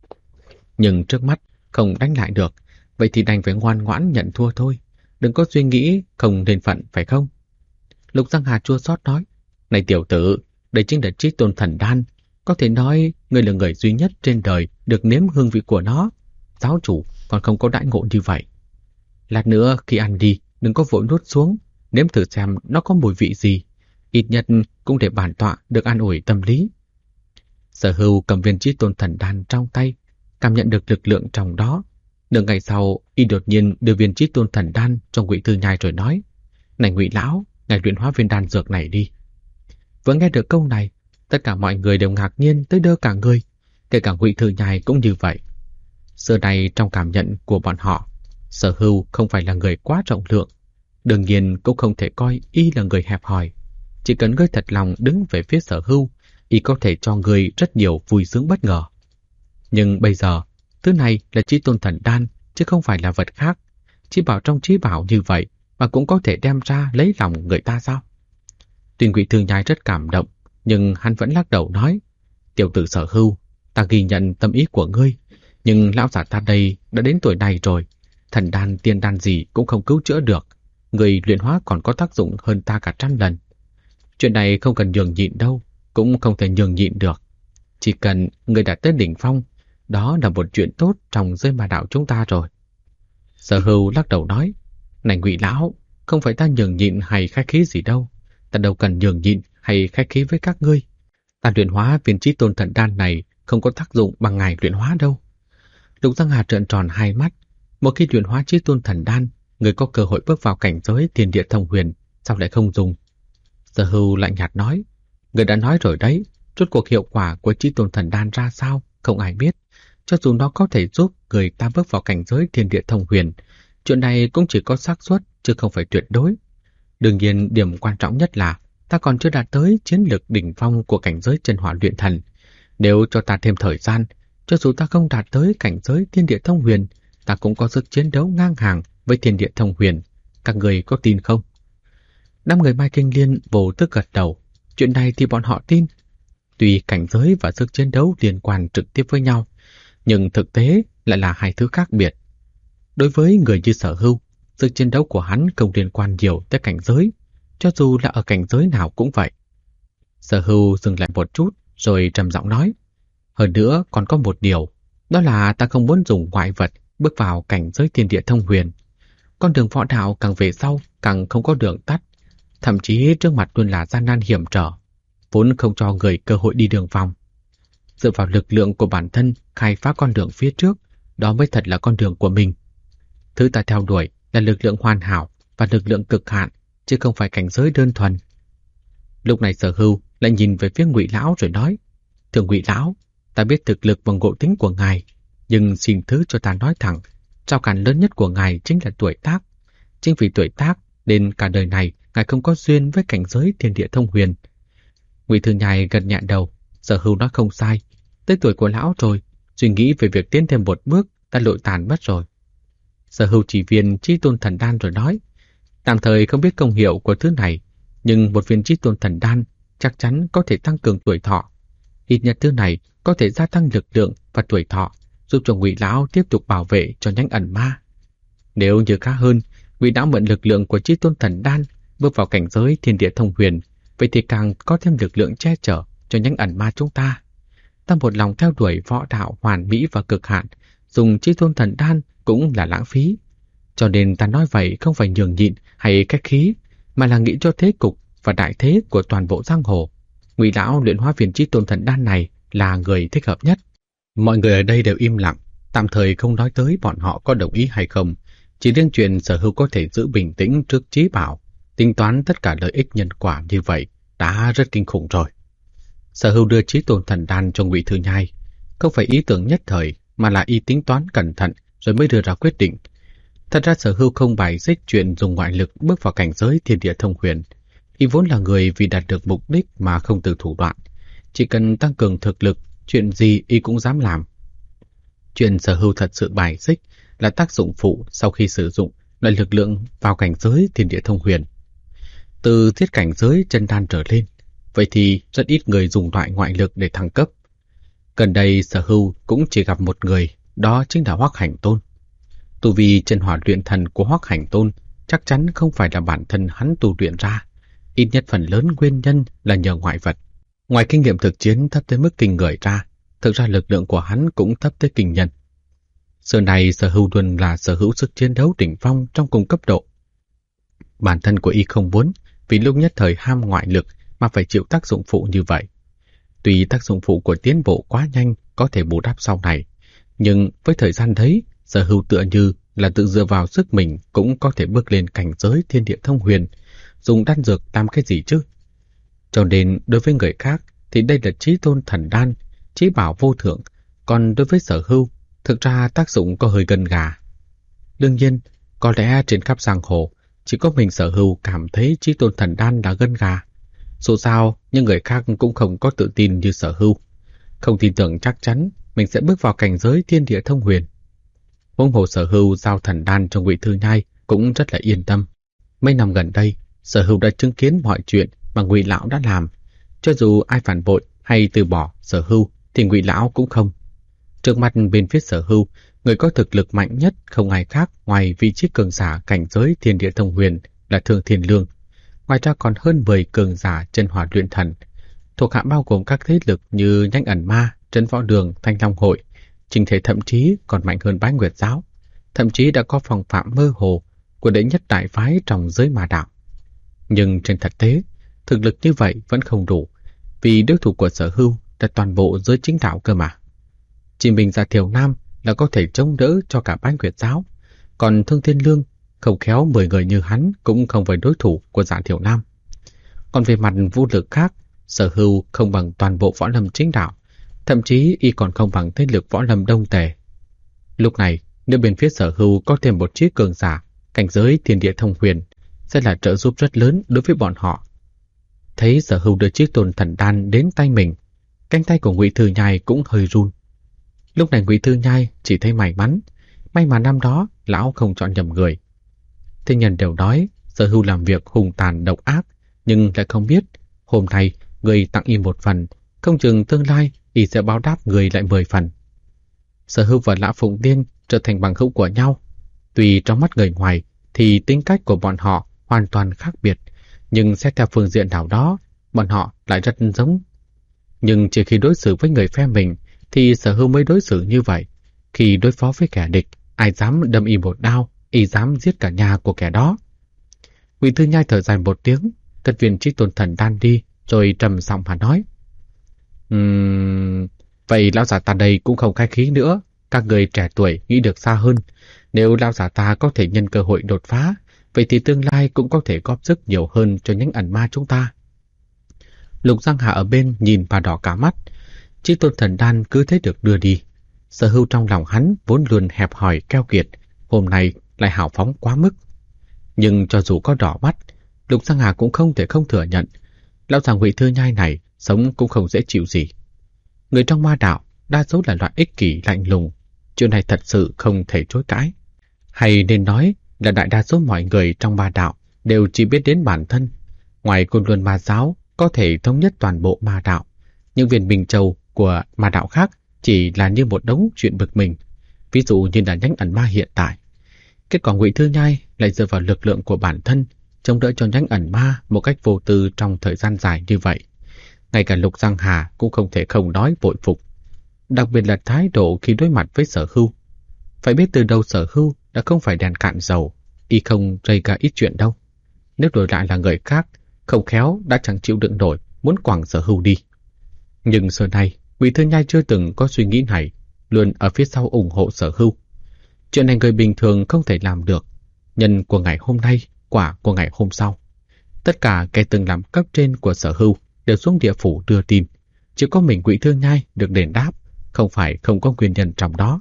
Nhưng trước mắt không đánh lại được, vậy thì đành phải ngoan ngoãn nhận thua thôi. Đừng có suy nghĩ không nên phận, phải không? Lục Giang Hà chua xót nói, này tiểu tử, đây chính là Chí Tôn Thần Đan. Có thể nói ngươi là người duy nhất trên đời được nếm hương vị của nó. Giáo chủ còn không có đãi ngộ như vậy. Lát nữa khi ăn đi, đừng có vội nuốt xuống, nếm thử xem nó có mùi vị gì. Ít nhất cũng để bản tọa được an ủi tâm lý. Sở Hưu cầm viên Chí Tôn Thần Đan trong tay, cảm nhận được lực lượng trong đó. Nửa ngày sau, y đột nhiên đưa viên Chí Tôn Thần Đan cho Ngụy Thư Nhai rồi nói, này Ngụy lão, ngài luyện hóa viên đan dược này đi. Vừa nghe được câu này, tất cả mọi người đều ngạc nhiên tới đơ cả người, kể cả Ngụy Thư Nhai cũng như vậy. Xưa nay trong cảm nhận của bọn họ, Sở Hưu không phải là người quá rộng lượng, đương nhiên cũng không thể coi y là người hẹp hòi. Chỉ cần ngươi thật lòng đứng về phía Sở Hưu, y có thể cho ngươi rất nhiều vui sướng bất ngờ. Nhưng bây giờ, thứ này là Chí Tôn Thần Đan, chứ không phải là vật khác. Chí bảo trong chí bảo như vậy mà cũng có thể đem ra lấy lòng người ta sao? Tuy Ngụy Thư Nhai rất cảm động, nhưng hắn vẫn lắc đầu nói, tiểu tử Sở Hưu, ta ghi nhận tâm ý của ngươi, nhưng lão giả ta đây đã đến tuổi này rồi, thần đan tiên đan gì cũng không cứu chữa được, người luyện hóa còn có tác dụng hơn ta cả 100 lần. Chuyện này không cần nhường nhịn đâu, cũng không thể nhường nhịn được. Chỉ cần người đã tới đỉnh phong, đó là một chuyện tốt trong giới ma đạo chúng ta rồi. Sở Hưu lắc đầu nói, này Ngụy lão, không phải ta nhường nhịn hay khách khí gì đâu, ta đâu cần nhường nhịn hay khách khí với các ngươi. Ta luyện hóa viên Chí Tôn Thần Đan này không có tác dụng bằng ngài luyện hóa đâu. Lục Giang Hà trợn tròn hai mắt, một khi luyện hóa Chí Tôn Thần Đan, người có cơ hội bước vào cảnh giới Thiên Địa Thông Huyền, sao lại không dùng? Sở Hưu lạnh nhạt nói, người đã nói rồi đấy, rốt cuộc hiệu quả của Chí Tôn Thần Đan ra sao, không ai biết. Cho dù nó có thể giúp người ta bước vào cảnh giới Thiên Địa Thông Huyền, chuyện này cũng chỉ có xác suất chứ không phải tuyệt đối. Đương nhiên, điểm quan trọng nhất là ta còn chưa đạt tới chiến lược đỉnh phong của cảnh giới chân hỏa luyện thần. Nếu cho ta thêm thời gian, cho dù ta không đạt tới cảnh giới thiên địa thông huyền, ta cũng có sức chiến đấu ngang hàng với thiên địa thông huyền. Các người có tin không? Đám người Mai Kinh Liên vô thức gật đầu. Chuyện này thì bọn họ tin. Tuy cảnh giới và sức chiến đấu liên quan trực tiếp với nhau, nhưng thực tế lại là hai thứ khác biệt. Đối với người như Sở Hưu, sức chiến đấu của hắn không liên quan nhiều tới cảnh giới, cho dù là ở cảnh giới nào cũng vậy. Sở Hưu dừng lại một chút rồi trầm giọng nói, hơn nữa còn có một điều, đó là ta không muốn dùng ngoại vật bước vào cảnh giới thiên địa thông huyền. Con đường võ đạo càng về sau càng không có đường tắt, thậm chí trước mặt luôn là gian nan hiểm trở, vốn không cho người cơ hội đi đường vòng. Dựa vào lực lượng của bản thân khai phá con đường phía trước, đó mới thật là con đường của mình. Thứ ta theo đuổi là lực lượng hoàn hảo và lực lượng cực hạn, chứ không phải cảnh giới đơn thuần. Lúc này Sở Hưu lại nhìn về phía Ngụy Lão rồi nói, thưa Ngụy Lão, ta biết thực lực và ngộ tính của ngài, nhưng xin thứ cho ta nói thẳng, rào cản lớn nhất của ngài chính là tuổi tác. Chính vì tuổi tác nên cả đời này ngài không có duyên với cảnh giới thiên địa thông huyền. Ngụy Thư Nhai gật nhẹ đầu. Sở Hưu nói không sai, tới tuổi của lão rồi, suy nghĩ về việc tiến thêm một bước đã lội tàn mất rồi. Sở Hưu chỉ viên Chí Tôn Thần Đan rồi nói, tạm thời không biết công hiệu của thứ này, nhưng một viên Chí Tôn Thần Đan chắc chắn có thể tăng cường tuổi thọ. Ít nhất thứ này có thể gia tăng lực lượng và tuổi thọ, giúp cho Ngụy Lão tiếp tục bảo vệ cho nhánh ẩn ma. Nếu như khá hơn, Ngụy Lão mượn lực lượng của Chí Tôn Thần Đan bước vào cảnh giới thiên địa thông huyền, vậy thì càng có thêm lực lượng che chở cho nhánh ẩn ma chúng ta. Ta một lòng theo đuổi võ đạo hoàn mỹ và cực hạn, dùng Chí Tôn Thần Đan cũng là lãng phí. Cho nên ta nói vậy không phải nhường nhịn hay cách khí, mà là nghĩ cho thế cục và đại thế của toàn bộ giang hồ. Ngụy Lão luyện hóa viên Chí Tôn Thần Đan này là người thích hợp nhất. Mọi người ở đây đều im lặng, tạm thời không nói tới bọn họ có đồng ý hay không. Chỉ riêng chuyện Sở Hưu có thể giữ bình tĩnh trước Chí Bảo, tính toán tất cả lợi ích nhân quả như vậy đã rất kinh khủng rồi. Sở Hưu đưa Chí Tôn Thần Đan cho Ngụy Thư Nhai, không phải ý tưởng nhất thời mà là y tính toán cẩn thận rồi mới đưa ra quyết định. Thật ra Sở Hưu không bài xích chuyện dùng ngoại lực bước vào cảnh giới thiên địa thông huyền. Y vốn là người vì đạt được mục đích mà không từ thủ đoạn, chỉ cần tăng cường thực lực, chuyện gì y cũng dám làm. Chuyện Sở Hưu thật sự bài xích là tác dụng phụ sau khi sử dụng loại lực lượng vào cảnh giới thiên địa thông huyền. Từ thiết cảnh giới chân đan trở lên, vậy thì rất ít người dùng loại ngoại lực để thăng cấp. Gần đây Sở Hưu cũng chỉ gặp một người, đó chính là Hoắc Hành Tôn. Tu vi chân hỏa luyện thần của Hoắc Hành Tôn chắc chắn không phải là bản thân hắn tu luyện ra, ít nhất phần lớn nguyên nhân là nhờ ngoại vật. Ngoài kinh nghiệm thực chiến thấp tới mức kinh người ra, thực ra lực lượng của hắn cũng thấp tới kinh nhân. Xưa này Sở Hưu luôn là sở hữu sức chiến đấu đỉnh phong trong cùng cấp độ. Bản thân của y không muốn vì lúc nhất thời ham ngoại lực mà phải chịu tác dụng phụ như vậy. Tuy tác dụng phụ của tiến bộ quá nhanh có thể bù đắp sau này, nhưng với thời gian đấy, Sở Hưu tựa như là tự dựa vào sức mình cũng có thể bước lên cảnh giới thiên địa thông huyền, dùng đan dược làm cái gì chứ? Cho nên đối với người khác thì đây là Chí Tôn Thần Đan, chí bảo vô thượng, còn đối với Sở Hưu, thực ra tác dụng có hơi gần gà. Đương nhiên, có lẽ trên khắp giang hồ, chỉ có mình Sở Hưu cảm thấy Chí Tôn Thần Đan là gân gà. Dù sao, những người khác cũng không có tự tin như Sở Hưu, không tin tưởng chắc chắn mình sẽ bước vào cảnh giới thiên địa thông huyền. Huống hồ Sở Hưu giao thần đan cho Ngụy Thư Nhai cũng rất là yên tâm. Mấy năm gần đây, Sở Hưu đã chứng kiến mọi chuyện mà Ngụy Lão đã làm. Cho dù ai phản bội hay từ bỏ Sở Hưu thì Ngụy Lão cũng không. Trước mặt bên phía Sở Hưu, người có thực lực mạnh nhất không ai khác ngoài vị trí cường giả cảnh giới thiên địa thông huyền là Thương Thiên Lương. Ngoài ra còn hơn 10 cường giả chân hỏa luyện thần, thuộc hạ bao gồm các thế lực như Nhánh Ẩn Ma, Trấn Võ Đường, Thanh Long Hội, trình thể thậm chí còn mạnh hơn Bái Nguyệt Giáo, thậm chí đã có phong phạm mơ hồ của đệ nhất đại phái trong giới ma đạo. Nhưng trên thực tế, thực lực như vậy vẫn không đủ, vì đối thủ của Sở Hưu là toàn bộ giới chính đạo cơ mà. Chỉ mình Dạ Thiều Nam là có thể chống đỡ cho cả Bái Nguyệt Giáo, còn Thương Thiên Lương không khéo 10 người như hắn cũng không phải đối thủ của Dạ Thiều Nam. Còn về mặt vũ lực khác, Sở Hưu không bằng toàn bộ võ lâm chính đạo, thậm chí y còn không bằng thế lực võ lâm đông tề. Lúc này, nếu bên phía Sở Hưu có thêm một chiếc cường giả cảnh giới thiên địa thông huyền sẽ là trợ giúp rất lớn đối với bọn họ. Thấy Sở Hưu đưa chiếc tôn thần đan đến tay mình, cánh tay của Ngụy Thư Nhai cũng hơi run. Lúc này Ngụy Thư Nhai chỉ thấy may mà năm đó lão không chọn nhầm người. Thiên nhân đều nói Sở Hưu làm việc hung tàn độc ác, nhưng lại không biết hôm nay người tặng y một phần, không chừng tương lai y sẽ báo đáp người lại 10 phần. Sở Hưu và Lã Phụng Tiên trở thành bằng hữu của nhau. Tuy trong mắt người ngoài thì tính cách của bọn họ hoàn toàn khác biệt, nhưng xét theo phương diện nào đó, bọn họ lại rất giống. Nhưng chỉ khi đối xử với người phe mình thì Sở Hưu mới đối xử như vậy. Khi đối phó với kẻ địch, ai dám đâm y một đao, y dám giết cả nhà của kẻ đó. Ngụy Thư Nhai thở dài một tiếng, cất viên chiếc tôn thần đan đi, rồi trầm giọng mà nói: Vậy lão già ta đây cũng không khách khí nữa. Các người trẻ tuổi nghĩ được xa hơn. Nếu lão già ta có thể nhân cơ hội đột phá, vậy thì tương lai cũng có thể góp sức nhiều hơn cho những ẩn ma chúng ta. Lục Giang Hà ở bên nhìn và đỏ cả mắt. Chiếc tôn thần đan cứ thế được đưa đi. Sở Hưu trong lòng hắn vốn luôn hẹp hòi keo kiệt, hôm nay lại hào phóng quá mức. Nhưng cho dù có đỏ mắt, Lục Giang Hà cũng không thể không thừa nhận lão già Ngụy Thư Nhai này sống cũng không dễ chịu gì. Người trong ma đạo đa số là loại ích kỷ lạnh lùng, chuyện này thật sự không thể chối cãi. Hay nên nói là đại đa số mọi người trong ma đạo đều chỉ biết đến bản thân. Ngoài Côn Luân Ma giáo có thể thống nhất toàn bộ ma đạo, những viên Bình Châu của ma đạo khác chỉ là như một đống chuyện bực mình, ví dụ như là nhánh ẩn ma hiện tại. Kết quả Ngụy Thư Nhai lại dựa vào lực lượng của bản thân chống đỡ cho nhánh ẩn ma một cách vô tư trong thời gian dài như vậy. Ngay cả Lục Giang Hà cũng không thể không nói bội phục, đặc biệt là thái độ khi đối mặt với Sở Hưu. Phải biết từ đầu Sở Hưu đã không phải đèn cạn dầu, y không gây ra ít chuyện đâu. Nếu đổi lại là người khác, không khéo đã chẳng chịu đựng nổi, muốn quẳng Sở Hưu đi. Nhưng xưa nay Ngụy Thư Nhai chưa từng có suy nghĩ này, luôn ở phía sau ủng hộ Sở Hưu. Chuyện này người bình thường không thể làm được. Nhân của ngày hôm nay, quả của ngày hôm sau. Tất cả kẻ từng làm cấp trên của Sở Hưu đều xuống địa phủ đưa tin. Chỉ có mình Ngụy Thư Nhai được đền đáp, không phải không có nguyên nhân trong đó.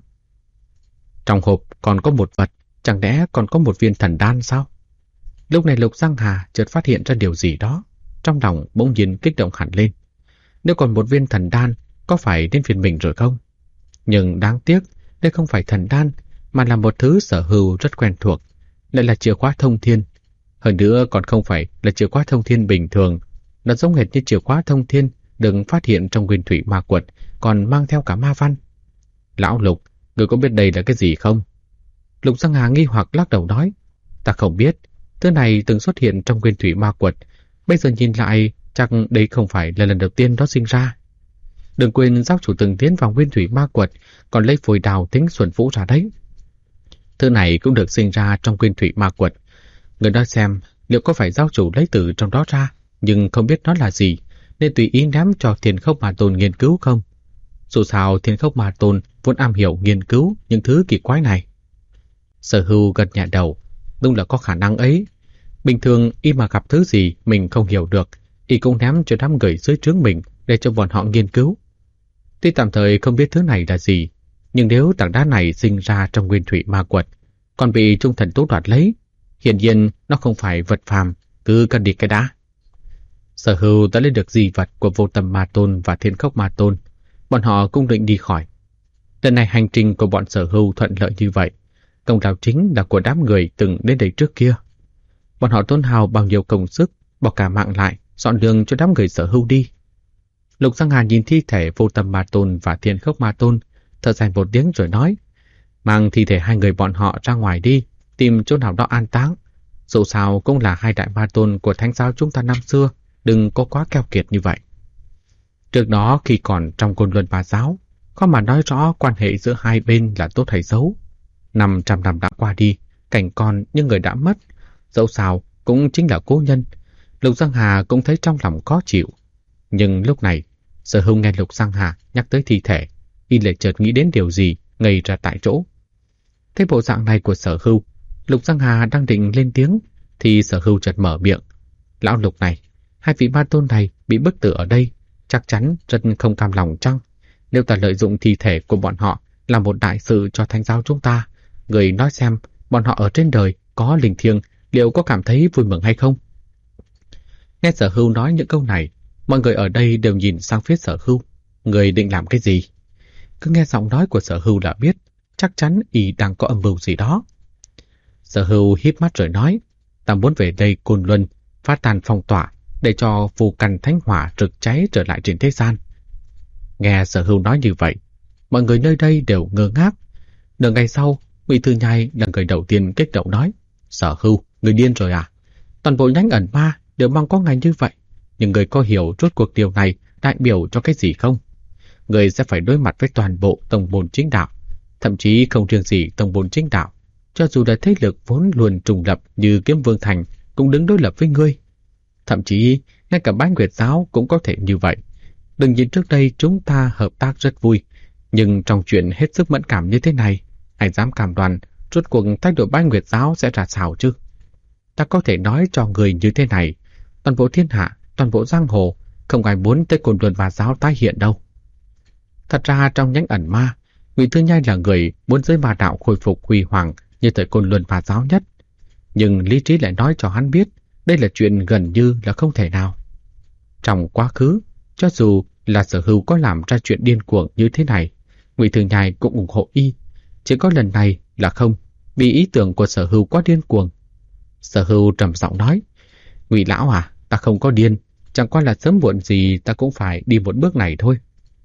Trong hộp còn có một vật, chẳng lẽ còn có một viên thần đan sao? Lúc này Lục Giang Hà chợt phát hiện ra điều gì đó, trong lòng bỗng nhiên kích động hẳn lên. Nếu còn một viên thần đan, có phải đến phiên mình rồi không? Nhưng đáng tiếc, đây không phải thần đan, mà là một thứ Sở Hưu rất quen thuộc, lại là chìa khóa thông thiên. Hơn nữa còn không phải là chìa khóa thông thiên bình thường, nó giống hệt như chìa khóa thông thiên được phát hiện trong Nguyên Thủy Ma Quật, còn mang theo cả ma văn. Lão Lục, người có biết đây là cái gì không? Lục Giang Hà nghi hoặc lắc đầu nói: Ta không biết, thứ này từng xuất hiện trong Nguyên Thủy Ma Quật, bây giờ nhìn lại chắc đây không phải là lần đầu tiên nó sinh ra. Đừng quên giáo chủ từng tiến vào Nguyên Thủy Ma Quật, còn lấy phôi đào tính Xuân Vũ ra đấy. Thứ này cũng được sinh ra trong Nguyên Thủy Ma Quật. Người nói xem liệu có phải giáo chủ lấy từ trong đó ra, nhưng không biết nó là gì, nên tùy ý ném cho Thiên Khốc Ma Tôn nghiên cứu không? Dù sao Thiên Khốc Ma Tôn vốn am hiểu nghiên cứu những thứ kỳ quái này. Sở Hưu gật nhẹ đầu, đúng là có khả năng ấy. Bình thường y mà gặp thứ gì mình không hiểu được, y cũng ném cho đám người dưới trướng mình để cho bọn họ nghiên cứu. Tuy tạm thời không biết thứ này là gì, nhưng nếu tảng đá này sinh ra trong Nguyên Thủy Ma Quật, còn bị Trung Thần Tố đoạt lấy, hiển nhiên nó không phải vật phàm, cứ cân đi cái đã. Sở Hưu đã lấy được di vật của Vô Tâm Ma Tôn và Thiên Khốc Ma Tôn, bọn họ cũng định đi khỏi. Lần này hành trình của bọn Sở Hưu thuận lợi như vậy, công lao chính là của đám người từng đến đây trước kia. Bọn họ tốn hao bao nhiêu công sức, bỏ cả mạng lại, dọn đường cho đám người Sở Hưu đi. Lục Giang Hà nhìn thi thể Vô Tâm Ma Tôn và Thiên Khốc Ma Tôn, thở dài một tiếng rồi nói: Mang thi thể hai người bọn họ ra ngoài đi, tìm chỗ nào đó an táng. Dù sao cũng là hai đại ma tôn của thánh giáo chúng ta năm xưa, đừng có quá keo kiệt như vậy. Trước đó khi còn trong Côn Luân Ma giáo, có mà nói rõ quan hệ giữa hai bên là tốt hay xấu. 500 năm đã qua đi, cảnh còn nhưng người đã mất, dẫu sao cũng chính là cố nhân. Lục Giang Hà cũng thấy trong lòng khó chịu. Nhưng lúc này, Sở Hưu nghe Lục Giang Hà nhắc tới thi thể, y lại chợt nghĩ đến điều gì, ngây ra tại chỗ. Thấy bộ dạng này của Sở Hưu, Lục Giang Hà đang định lên tiếng, thì Sở Hưu chợt mở miệng: Lão Lục này, hai vị ma tôn này bị bức tử ở đây, chắc chắn rất không cam lòng chăng? Nếu ta lợi dụng thi thể của bọn họ làm một đại sự cho thánh giáo chúng ta, người nói xem bọn họ ở trên đời có linh thiêng, liệu có cảm thấy vui mừng hay không? Nghe Sở Hưu nói những câu này, mọi người ở đây đều nhìn sang phía Sở Hưu. Người định làm cái gì? Cứ nghe giọng nói của Sở Hưu là biết, chắc chắn y đang có âm mưu gì đó. Sở Hưu híp mắt rồi nói, ta muốn về đây Côn Luân, phá tan phong tỏa, để cho phù cằn thánh hỏa rực cháy trở lại trên thế gian. Nghe Sở Hưu nói như vậy, mọi người nơi đây đều ngơ ngác. Nửa ngày sau, Ngụy Thư Nhai là người đầu tiên kích động nói, Sở Hưu, người điên rồi à? Toàn bộ nhánh ẩn ma đều mong có ngày như vậy, nhưng người có hiểu rốt cuộc điều này đại biểu cho cái gì không? Người sẽ phải đối mặt với toàn bộ tông môn chính đạo, thậm chí không riêng gì tông môn chính đạo, cho dù là thế lực vốn luôn trùng lập như Kiếm Vương Thành cũng đứng đối lập với ngươi. Thậm chí ngay cả Bái Nguyệt giáo cũng có thể như vậy. Đừng nhìn trước đây chúng ta hợp tác rất vui, nhưng trong chuyện hết sức mẫn cảm như thế này, ai dám cam đoan rốt cuộc thái độ Bái Nguyệt giáo sẽ ra sao chứ? Ta có thể nói cho người như thế này, toàn bộ thiên hạ, toàn bộ giang hồ, không ai muốn tới Côn Luân Ma giáo tái hiện đâu. Thật ra trong nhánh ẩn ma, Ngụy Thư Nhai là người muốn giới ma đạo khôi phục huy hoàng như thời Côn Luân Ma giáo nhất. Nhưng lý trí lại nói cho hắn biết đây là chuyện gần như là không thể nào. Trong quá khứ, cho dù là Sở Hưu có làm ra chuyện điên cuồng như thế này, Ngụy Thư Nhai cũng ủng hộ y. Chỉ có lần này là không, vì ý tưởng của Sở Hưu quá điên cuồng. Sở Hưu trầm giọng nói, Ngụy lão à, ta không có điên, chẳng qua là sớm muộn gì ta cũng phải đi một bước này thôi.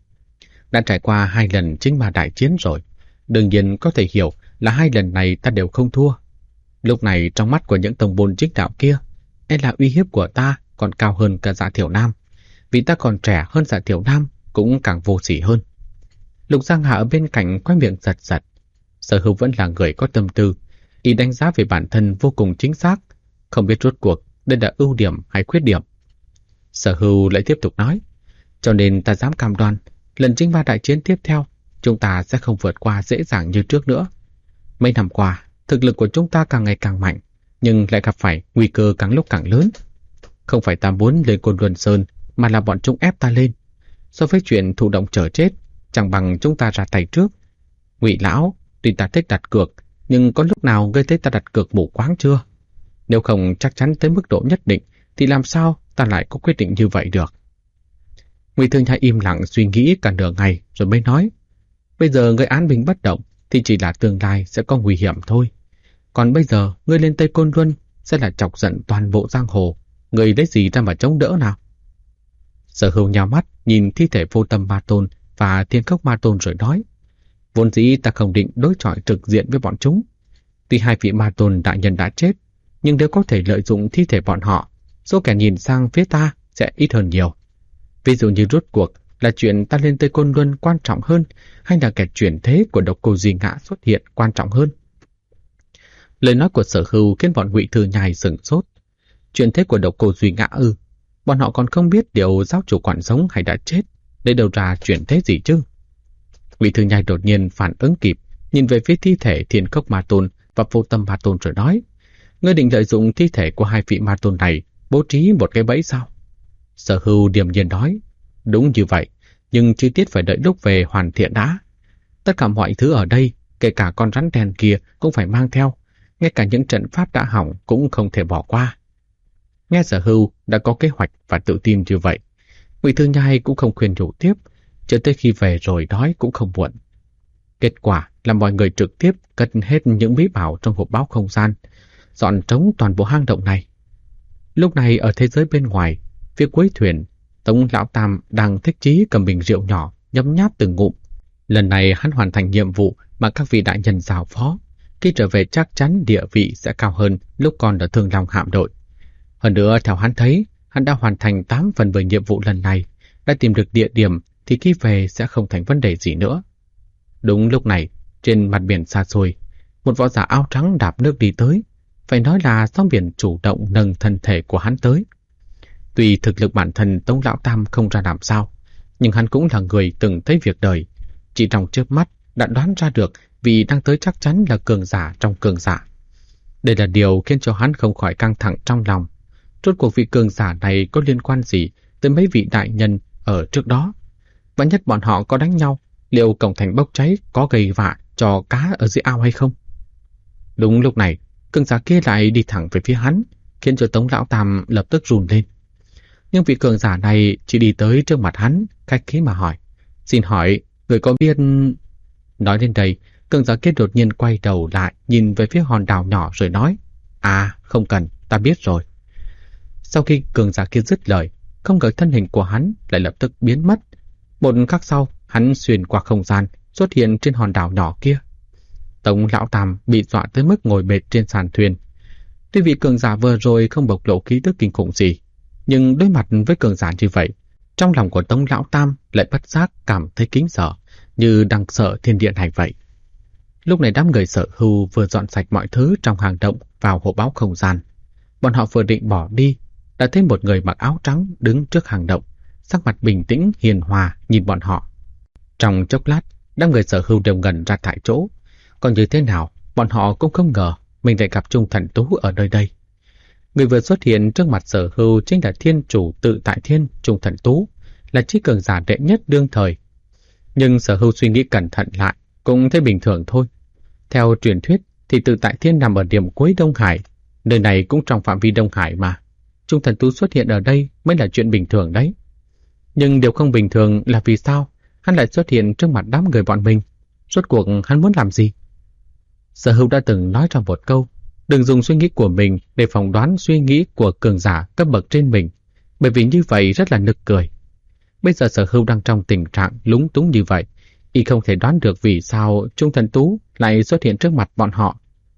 Đã trải qua 2 lần chính ma đại chiến rồi, đương nhiên có thể hiểu là 2 lần này ta đều không thua. Lúc này trong mắt của những tông môn chính đạo kia, e là uy hiếp của ta còn cao hơn cả Dạ Thiểu Nam, vì ta còn trẻ hơn Dạ Thiểu Nam cũng càng vô sỉ hơn. Lục Giang Hà ở bên cạnh quay miệng giật giật. Sở Hưu vẫn là người có tâm tư, y đánh giá về bản thân vô cùng chính xác, không biết rốt cuộc đây là ưu điểm hay khuyết điểm. Sở Hưu lại tiếp tục nói, cho nên ta dám cam đoan, lần chính ma đại chiến tiếp theo, chúng ta sẽ không vượt qua dễ dàng như trước nữa. Mấy năm qua, thực lực của chúng ta càng ngày càng mạnh, nhưng lại gặp phải nguy cơ càng lúc càng lớn. Không phải ta muốn lên Côn Luân Sơn, mà là bọn chúng ép ta lên. So với chuyện thụ động chờ chết, chẳng bằng chúng ta ra tay trước. Ngụy lão, tuy ta thích đặt cược, nhưng có lúc nào ngươi thấy ta đặt cược mù quáng chưa? Nếu không chắc chắn tới mức độ nhất định, thì làm sao ta lại có quyết định như vậy được? Ngụy Thư Nhai im lặng suy nghĩ cả nửa ngày rồi mới nói, bây giờ ngươi án binh bất động thì chỉ là tương lai sẽ có nguy hiểm thôi. Còn bây giờ ngươi lên Tây Côn Luân sẽ là chọc giận toàn bộ giang hồ, ngươi lấy gì ra mà chống đỡ nào? Sở Hưu nhào mắt nhìn thi thể Vô Tâm Ma Tôn và Thiên Cốc Ma Tôn rồi nói, vốn dĩ ta không định đối chọi trực diện với bọn chúng. Tuy 2 vị Ma Tôn đại nhân đã chết, nhưng nếu có thể lợi dụng thi thể bọn họ, số kẻ nhìn sang phía ta sẽ ít hơn nhiều. Ví dụ như rốt cuộc là chuyện ta lên Tây Côn Luân quan trọng hơn, hay là kẻ chuyển thế của Độc Cô Duy Ngã xuất hiện quan trọng hơn? Lời nói của Sở Hưu khiến bọn Ngụy Thư Nhai sửng sốt. Chuyển thế của Độc Cô Duy Ngã ư? Bọn họ còn không biết điều giáo chủ còn sống hay đã chết, để đâu ra chuyển thế gì chứ? Ngụy Thư Nhai đột nhiên phản ứng kịp, nhìn về phía thi thể Thiên Cốc Ma Tôn và Vô Tâm Ma Tôn rồi nói, ngươi định lợi dụng thi thể của 2 vị Ma Tôn này bố trí một cái bẫy sao? Sở Hưu điềm nhiên nói, đúng như vậy, nhưng chi tiết phải đợi lúc về hoàn thiện đã. Tất cả mọi thứ ở đây, kể cả con rắn đen kia cũng phải mang theo, ngay cả những trận pháp đã hỏng cũng không thể bỏ qua. Nghe Sở Hưu đã có kế hoạch và tự tin như vậy, Ngụy Thư Nhai cũng không khuyên nhủ tiếp, chờ tới khi về rồi nói cũng không muộn. Kết quả là mọi người trực tiếp cất hết những bí bảo trong hộp báo không gian, dọn trống toàn bộ hang động này. Lúc này ở thế giới bên ngoài, phía cuối thuyền, Tống Lão Tam đang thích chí cầm bình rượu nhỏ nhấm nháp từng ngụm. Lần này hắn hoàn thành nhiệm vụ mà các vị đại nhân giao phó, khi trở về chắc chắn địa vị sẽ cao hơn lúc còn ở Thương Long hạm đội. Hơn nữa theo hắn thấy, hắn đã hoàn thành 8 phần 10 nhiệm vụ lần này, đã tìm được địa điểm thì khi về sẽ không thành vấn đề gì nữa. Đúng lúc này, trên mặt biển xa xôi, một võ giả áo trắng đạp nước đi tới, phải nói là sóng biển chủ động nâng thân thể của hắn tới. Tuy thực lực bản thân Tống Lão Tam không ra làm sao, nhưng hắn cũng là người từng thấy việc đời, chỉ trong chớp mắt đã đoán ra được vì đang tới chắc chắn là cường giả trong cường giả. Đây là điều khiến cho hắn không khỏi căng thẳng trong lòng. Rốt cuộc vị cường giả này có liên quan gì tới mấy vị đại nhân ở trước đó? Vạn nhất bọn họ có đánh nhau, liệu cổng thành bốc cháy có gây vạ cho cá ở dưới ao hay không? Đúng lúc này, cường giả kia lại đi thẳng về phía hắn, khiến cho Tống Lão Tam lập tức run lên. Nhưng vị cường giả này chỉ đi tới trước mặt hắn, khách khí mà hỏi: "Xin hỏi, người có biết..." Nói đến đây, cường giả kia đột nhiên quay đầu lại nhìn về phía hòn đảo nhỏ rồi nói: "À, không cần, ta biết rồi." Sau khi cường giả kia dứt lời, không ngờ thân hình của hắn lại lập tức biến mất. Một khắc sau, hắn xuyên qua không gian, xuất hiện trên hòn đảo nhỏ kia. Tống Lão Tam bị dọa tới mức ngồi bệt trên sàn thuyền. Tuy vị cường giả vừa rồi không bộc lộ khí tức kinh khủng gì, nhưng đối mặt với cường giả như vậy, trong lòng của Tống Lão Tam lại bất giác cảm thấy kính sợ, như đang sợ thiên địa này vậy. Lúc này đám người Sở Hưu vừa dọn sạch mọi thứ trong hang động vào hộp báo không gian. Bọn họ vừa định bỏ đi, đã thấy một người mặc áo trắng đứng trước hang động, sắc mặt bình tĩnh hiền hòa nhìn bọn họ. Trong chốc lát, đám người Sở Hưu đều ngẩn ra tại chỗ. Còn như thế nào, bọn họ cũng không ngờ mình lại gặp Trung Thần Tú ở nơi đây. Người vừa xuất hiện trước mặt Sở Hưu chính là thiên chủ tự tại thiên Trung Thần Tú, là trí cường giả đệ nhất đương thời. Nhưng Sở Hưu suy nghĩ cẩn thận lại, cũng thấy bình thường thôi. Theo truyền thuyết thì tự tại thiên nằm ở điểm cuối Đông Hải, nơi này cũng trong phạm vi Đông Hải mà. Trung Thần Tú xuất hiện ở đây mới là chuyện bình thường đấy. Nhưng điều không bình thường là vì sao hắn lại xuất hiện trước mặt đám người bọn mình? Rốt cuộc hắn muốn làm gì? Sở Hưu đã từng nói trong một câu: đừng dùng suy nghĩ của mình để phỏng đoán suy nghĩ của cường giả cấp bậc trên mình, bởi vì như vậy rất là nực cười. Bây giờ Sở Hưu đang trong tình trạng lúng túng như vậy, y không thể đoán được vì sao Trung Thần Tú lại xuất hiện trước mặt bọn họ.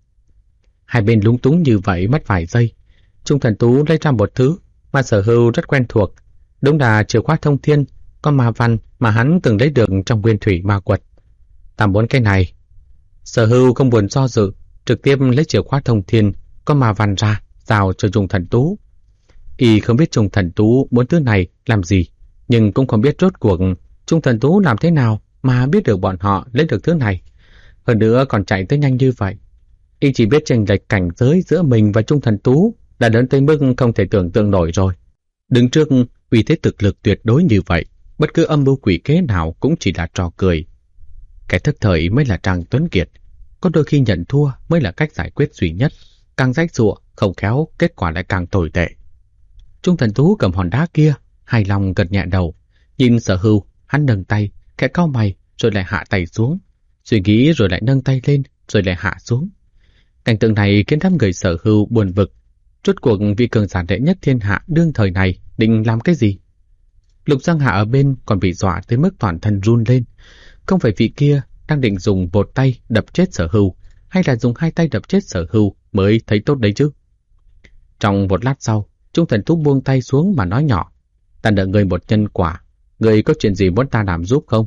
Hai bên lúng túng như vậy mất vài giây, Trung Thần Tú lấy ra một thứ mà Sở Hưu rất quen thuộc, đúng là chìa khóa thông thiên, con ma văn mà hắn từng lấy được trong Nguyên Thủy Ma Quật. Ta muốn cái này. Sở Hưu không buồn do dự, trực tiếp lấy chìa khóa thông thiên, con ma văn ra, giao cho Trung Thần Tú. Y không biết Trung Thần Tú muốn thứ này làm gì, nhưng cũng không biết rốt cuộc Trung Thần Tú làm thế nào mà biết được bọn họ lấy được thứ này. Hơn nữa còn chạy tới nhanh như vậy. Y chỉ biết chênh lệch cảnh giới giữa mình và Trung Thần Tú đã lớn tới mức không thể tưởng tượng nổi rồi. Đứng trước uy thế thực lực tuyệt đối như vậy, bất cứ âm mưu quỷ kế nào cũng chỉ là trò cười. Cái thức thời mới là Trang Tuấn Kiệt. Có đôi khi nhận thua mới là cách giải quyết duy nhất. Càng rách rụa, không khéo, kết quả lại càng tồi tệ. Trung Thần Tú cầm hòn đá kia, hài lòng gật nhẹ đầu. Nhìn Sở Hưu, hắn nâng tay, khẽ cau mày, rồi lại hạ tay xuống. Suy nghĩ rồi lại nâng tay lên, rồi lại hạ xuống. Cảnh tượng này khiến đám người Sở Hưu buồn bực. Rốt cuộc vị cường giả đệ nhất thiên hạ đương thời này định làm cái gì? Lục Giang Hạ ở bên còn bị dọa tới mức toàn thân run lên. Không phải vị kia đang định dùng một tay đập chết Sở Hưu, hay là dùng hai tay đập chết Sở Hưu mới thấy tốt đấy chứ? Trong một lát sau, Trung Thần Tú buông tay xuống mà nói nhỏ: ta nợ người một nhân quả, người có chuyện gì muốn ta làm giúp không?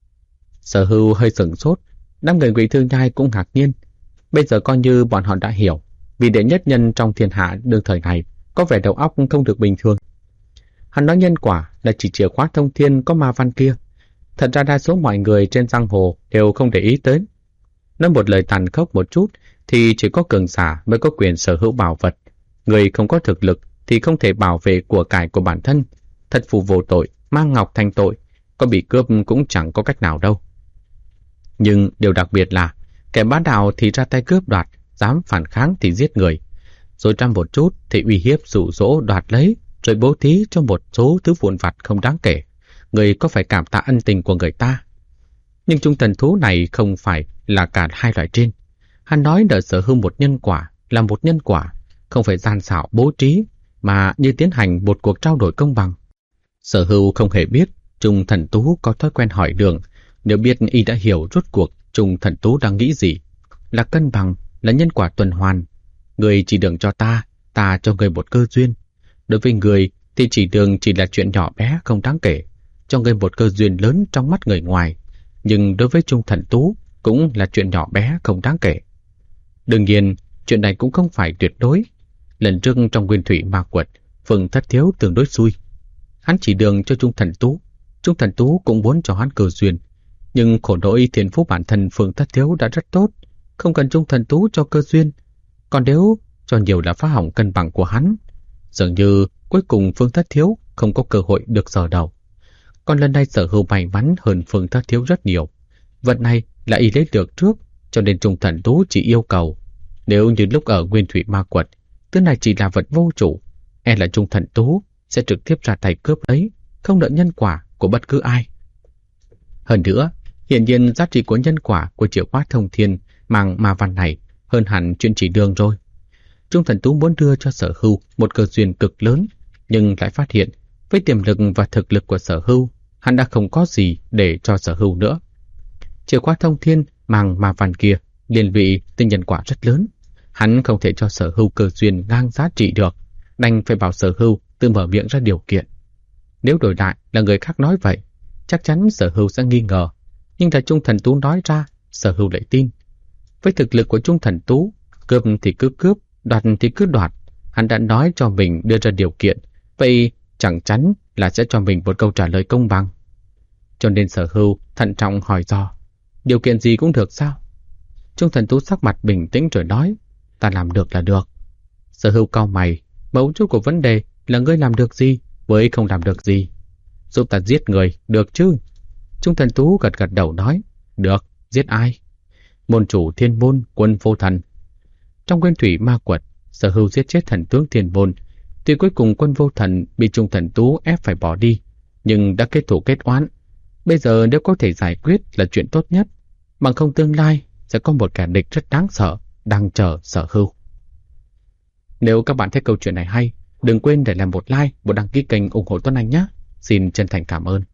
Sở Hưu hơi sửng sốt, đám người Ngụy Thư Nhai cũng ngạc nhiên. Bây giờ coi như bọn họ đã hiểu, vì đệ nhất nhân trong thiên hạ đương thời này có vẻ đầu óc không được bình thường. Hắn nói nhân quả là chỉ chìa khóa thông thiên có ma văn kia. Thật ra đa số mọi người trên giang hồ đều không để ý tới. Nói một lời tàn khốc một chút thì chỉ có cường giả mới có quyền sở hữu bảo vật. Người không có thực lực thì không thể bảo vệ của cải của bản thân. Thật phù vô tội, mang ngọc thành tội, có bị cướp cũng chẳng có cách nào đâu. Nhưng điều đặc biệt là kẻ bá đạo thì ra tay cướp đoạt, dám phản kháng thì giết người. Rồi trăm một chút thì uy hiếp dụ dỗ đoạt lấy, rồi bố thí cho một số thứ vụn vặt không đáng kể. Người có phải cảm tạ ân tình của người ta. Nhưng Trung Thần Thú này không phải là cả hai loại trên. Hắn nói nợ Sở Hưu một nhân quả là một nhân quả, không phải gian xảo bố trí, mà như tiến hành một cuộc trao đổi công bằng. Sở Hưu không hề biết Trung Thần Tú có thói quen hỏi đường. Nếu biết y đã hiểu rốt cuộc Trung Thần Tú đang nghĩ gì, là cân bằng, là nhân quả tuần hoàn. Người chỉ đường cho ta, ta cho người một cơ duyên. Đối với người thì chỉ đường chỉ là chuyện nhỏ bé không đáng kể, cho người một cơ duyên lớn trong mắt người ngoài. Nhưng đối với Trung Thần Tú cũng là chuyện nhỏ bé không đáng kể. Đương nhiên, chuyện này cũng không phải tuyệt đối. Lần trước trong Nguyên Thủy Ma Quật, Phương Thất Thiếu tương đối xui. Hắn chỉ đường cho Trung Thần Tú, Trung Thần Tú cũng muốn cho hắn cơ duyên. Nhưng khổ nỗi thiên phú bản thân Phương Thất Thiếu đã rất tốt, không cần Trung Thần Tú cho cơ duyên. Còn nếu cho nhiều là phá hỏng cân bằng của hắn. Dường như cuối cùng Phương Thất Thiếu không có cơ hội được sở đầu. Còn lần này Sở Hưu may mắn hơn Phương Thất Thiếu rất nhiều. Vật này là y lấy được trước, cho nên Trung Thần Tú chỉ yêu cầu: Nếu như lúc ở Nguyên Thủy Ma Quật, thứ này chỉ là vật vô chủ, e là Trung Thần Tú sẽ trực tiếp ra tay cướp lấy, không đợi nhân quả của bất cứ ai. Hơn nữa, hiện nhiên giá trị của nhân quả của chìa khóa thông thiên mang ma văn này hơn hẳn chuyện chỉ đường rồi. Trung Thần Tú muốn đưa cho Sở Hưu một cơ duyên cực lớn, nhưng lại phát hiện với tiềm lực và thực lực của Sở Hưu, hắn đã không có gì để cho Sở Hưu nữa. Chìa khóa thông thiên mang ma văn kia liên lụy tới nhân quả rất lớn, hắn không thể cho Sở Hưu cơ duyên ngang giá trị được, đành phải bảo Sở Hưu tự mở miệng ra điều kiện. Nếu đổi lại là người khác nói vậy, chắc chắn Sở Hưu sẽ nghi ngờ, nhưng là Trung Thần Tú nói ra, Sở Hưu lại tin. Với thực lực của Trung Thần Tú, cướp thì cứ cướp, đoạt thì cứ đoạt, hắn đã nói cho mình đưa ra điều kiện, vậy chẳng chắn là sẽ cho mình một câu trả lời công bằng. Cho nên Sở Hưu thận trọng hỏi do, điều kiện gì cũng được sao? Trung Thần Tú sắc mặt bình tĩnh rồi nói, ta làm được là được. Sở Hưu cau mày, mấu chốt của vấn đề là ngươi làm được gì với không làm được gì. Giúp ta giết người, được chứ? Trung Thần Tú gật gật đầu nói, được, giết ai? Môn chủ Thiên Môn, Quân Vô Thần. Trong Nguyên Thủy Ma Quật, Sở Hưu giết chết thần tướng Thiên Môn, tuy cuối cùng Quân Vô Thần bị Trung Thần Tú ép phải bỏ đi, nhưng đã kết thù kết oán. Bây giờ nếu có thể giải quyết là chuyện tốt nhất, bằng không tương lai sẽ có một kẻ địch rất đáng sợ đang chờ Sở Hưu. Nếu các bạn thấy câu chuyện này hay, đừng quên để làm một like, một đăng ký kênh ủng hộ Tuấn Anh nhé. Xin chân thành cảm ơn.